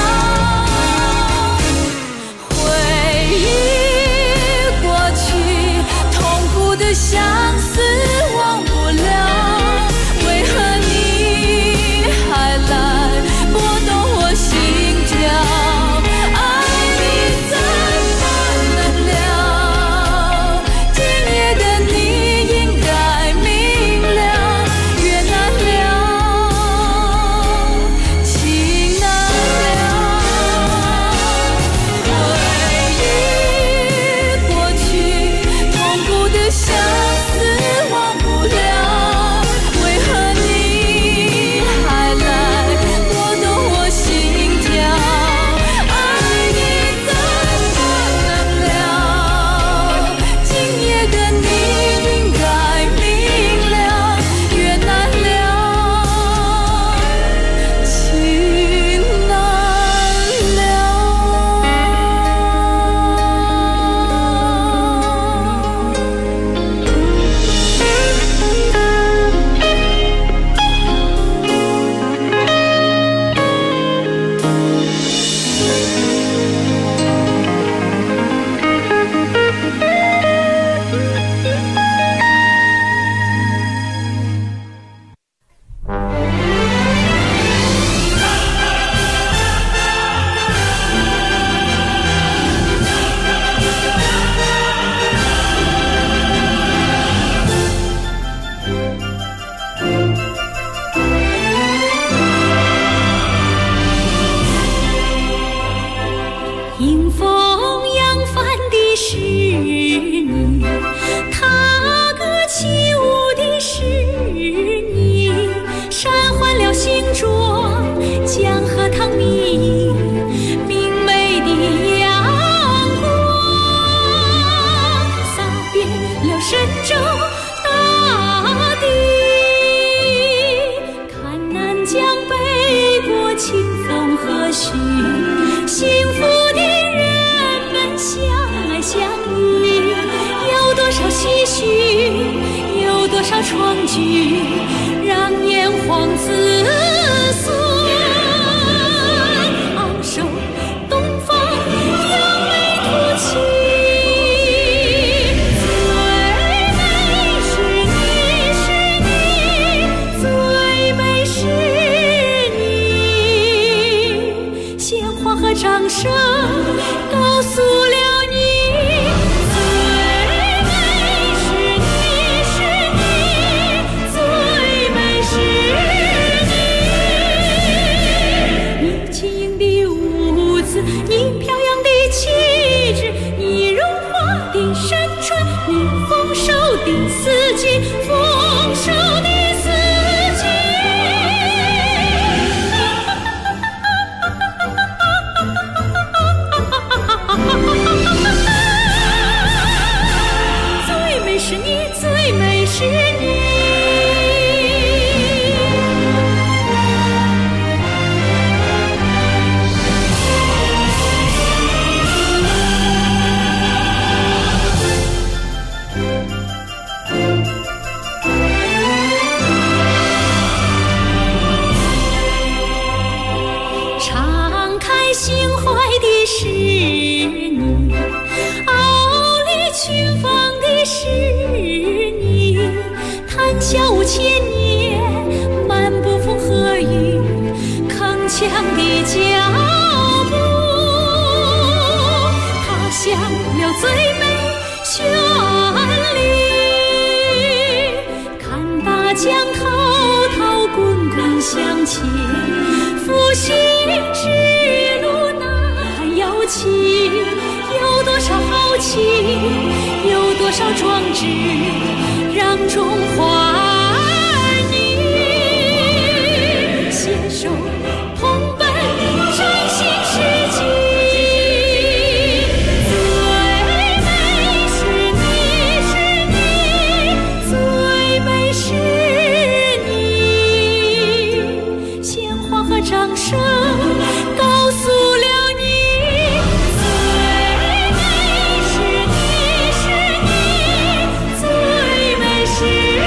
回忆过去，痛苦的相思忘不了，为何你还来拨动我心跳？爱你怎么能了？今夜的你应该明了，缘难了，情难了。回忆过去，痛苦的相思忘不了，为何你还来拨动我心跳？爱你怎么能了？今夜的你应该明了，缘难了，情难了。迎风扬帆的是你，踏歌起舞的是你，山换了新装，江河淌明，明媚的阳光洒遍了神州大地。看南疆北国清风和煦，幸福的人们相爱相依，有多少唏嘘，有多少创举，让炎黄子孙昂首东方扬眉吐气。最美是你，是你，最美是你，鲜花和掌声告诉了你。最美是你，是你，最美是你。 子，你飘扬的气质，你荣华的山川，你丰收的四季，丰收的四季。最美是你，最美是你。敞开心怀的是你，傲立群芳的是你，谈笑无千年，漫步风和雨，铿锵的脚步，踏响了最美旋律，看大江滔滔滚滚向前，复兴之路难遥期，有多少豪气，有多少壮志，让中华儿女携手同奔崭新世纪。最美是你，是你，最美是你，鲜花和掌声告诉了你，最美是你，是你，最美是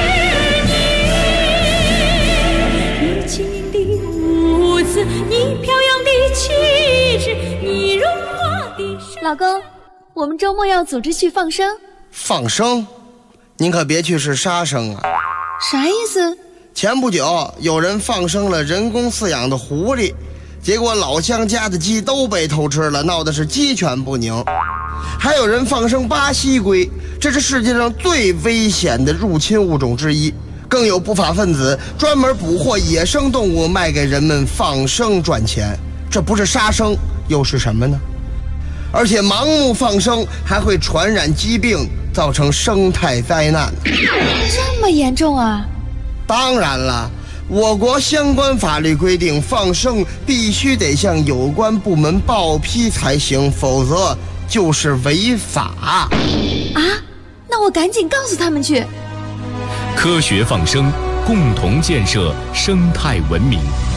你。你轻盈的舞姿，你飘扬的气质，你荣华的山。 老公，我们周末要组织去放生。 放生？您可别去是杀生啊！ 啥意思？ 前不久有人放生了人工饲养的狐狸，结果老乡家的鸡都被偷吃了，闹的是鸡犬不宁。还有人放生巴西龟，这是世界上最危险的入侵物种之一。更有不法分子专门捕获野生动物卖给人们放生赚钱，这不是杀生又是什么呢？而且盲目放生还会传染疾病，造成生态灾难。 这么严重啊？ 当然了，我国相关法律规定，放生必须得向有关部门报批才行，否则就是违法。 啊？那我赶紧告诉他们去。 科学放生，共同建设生态文明。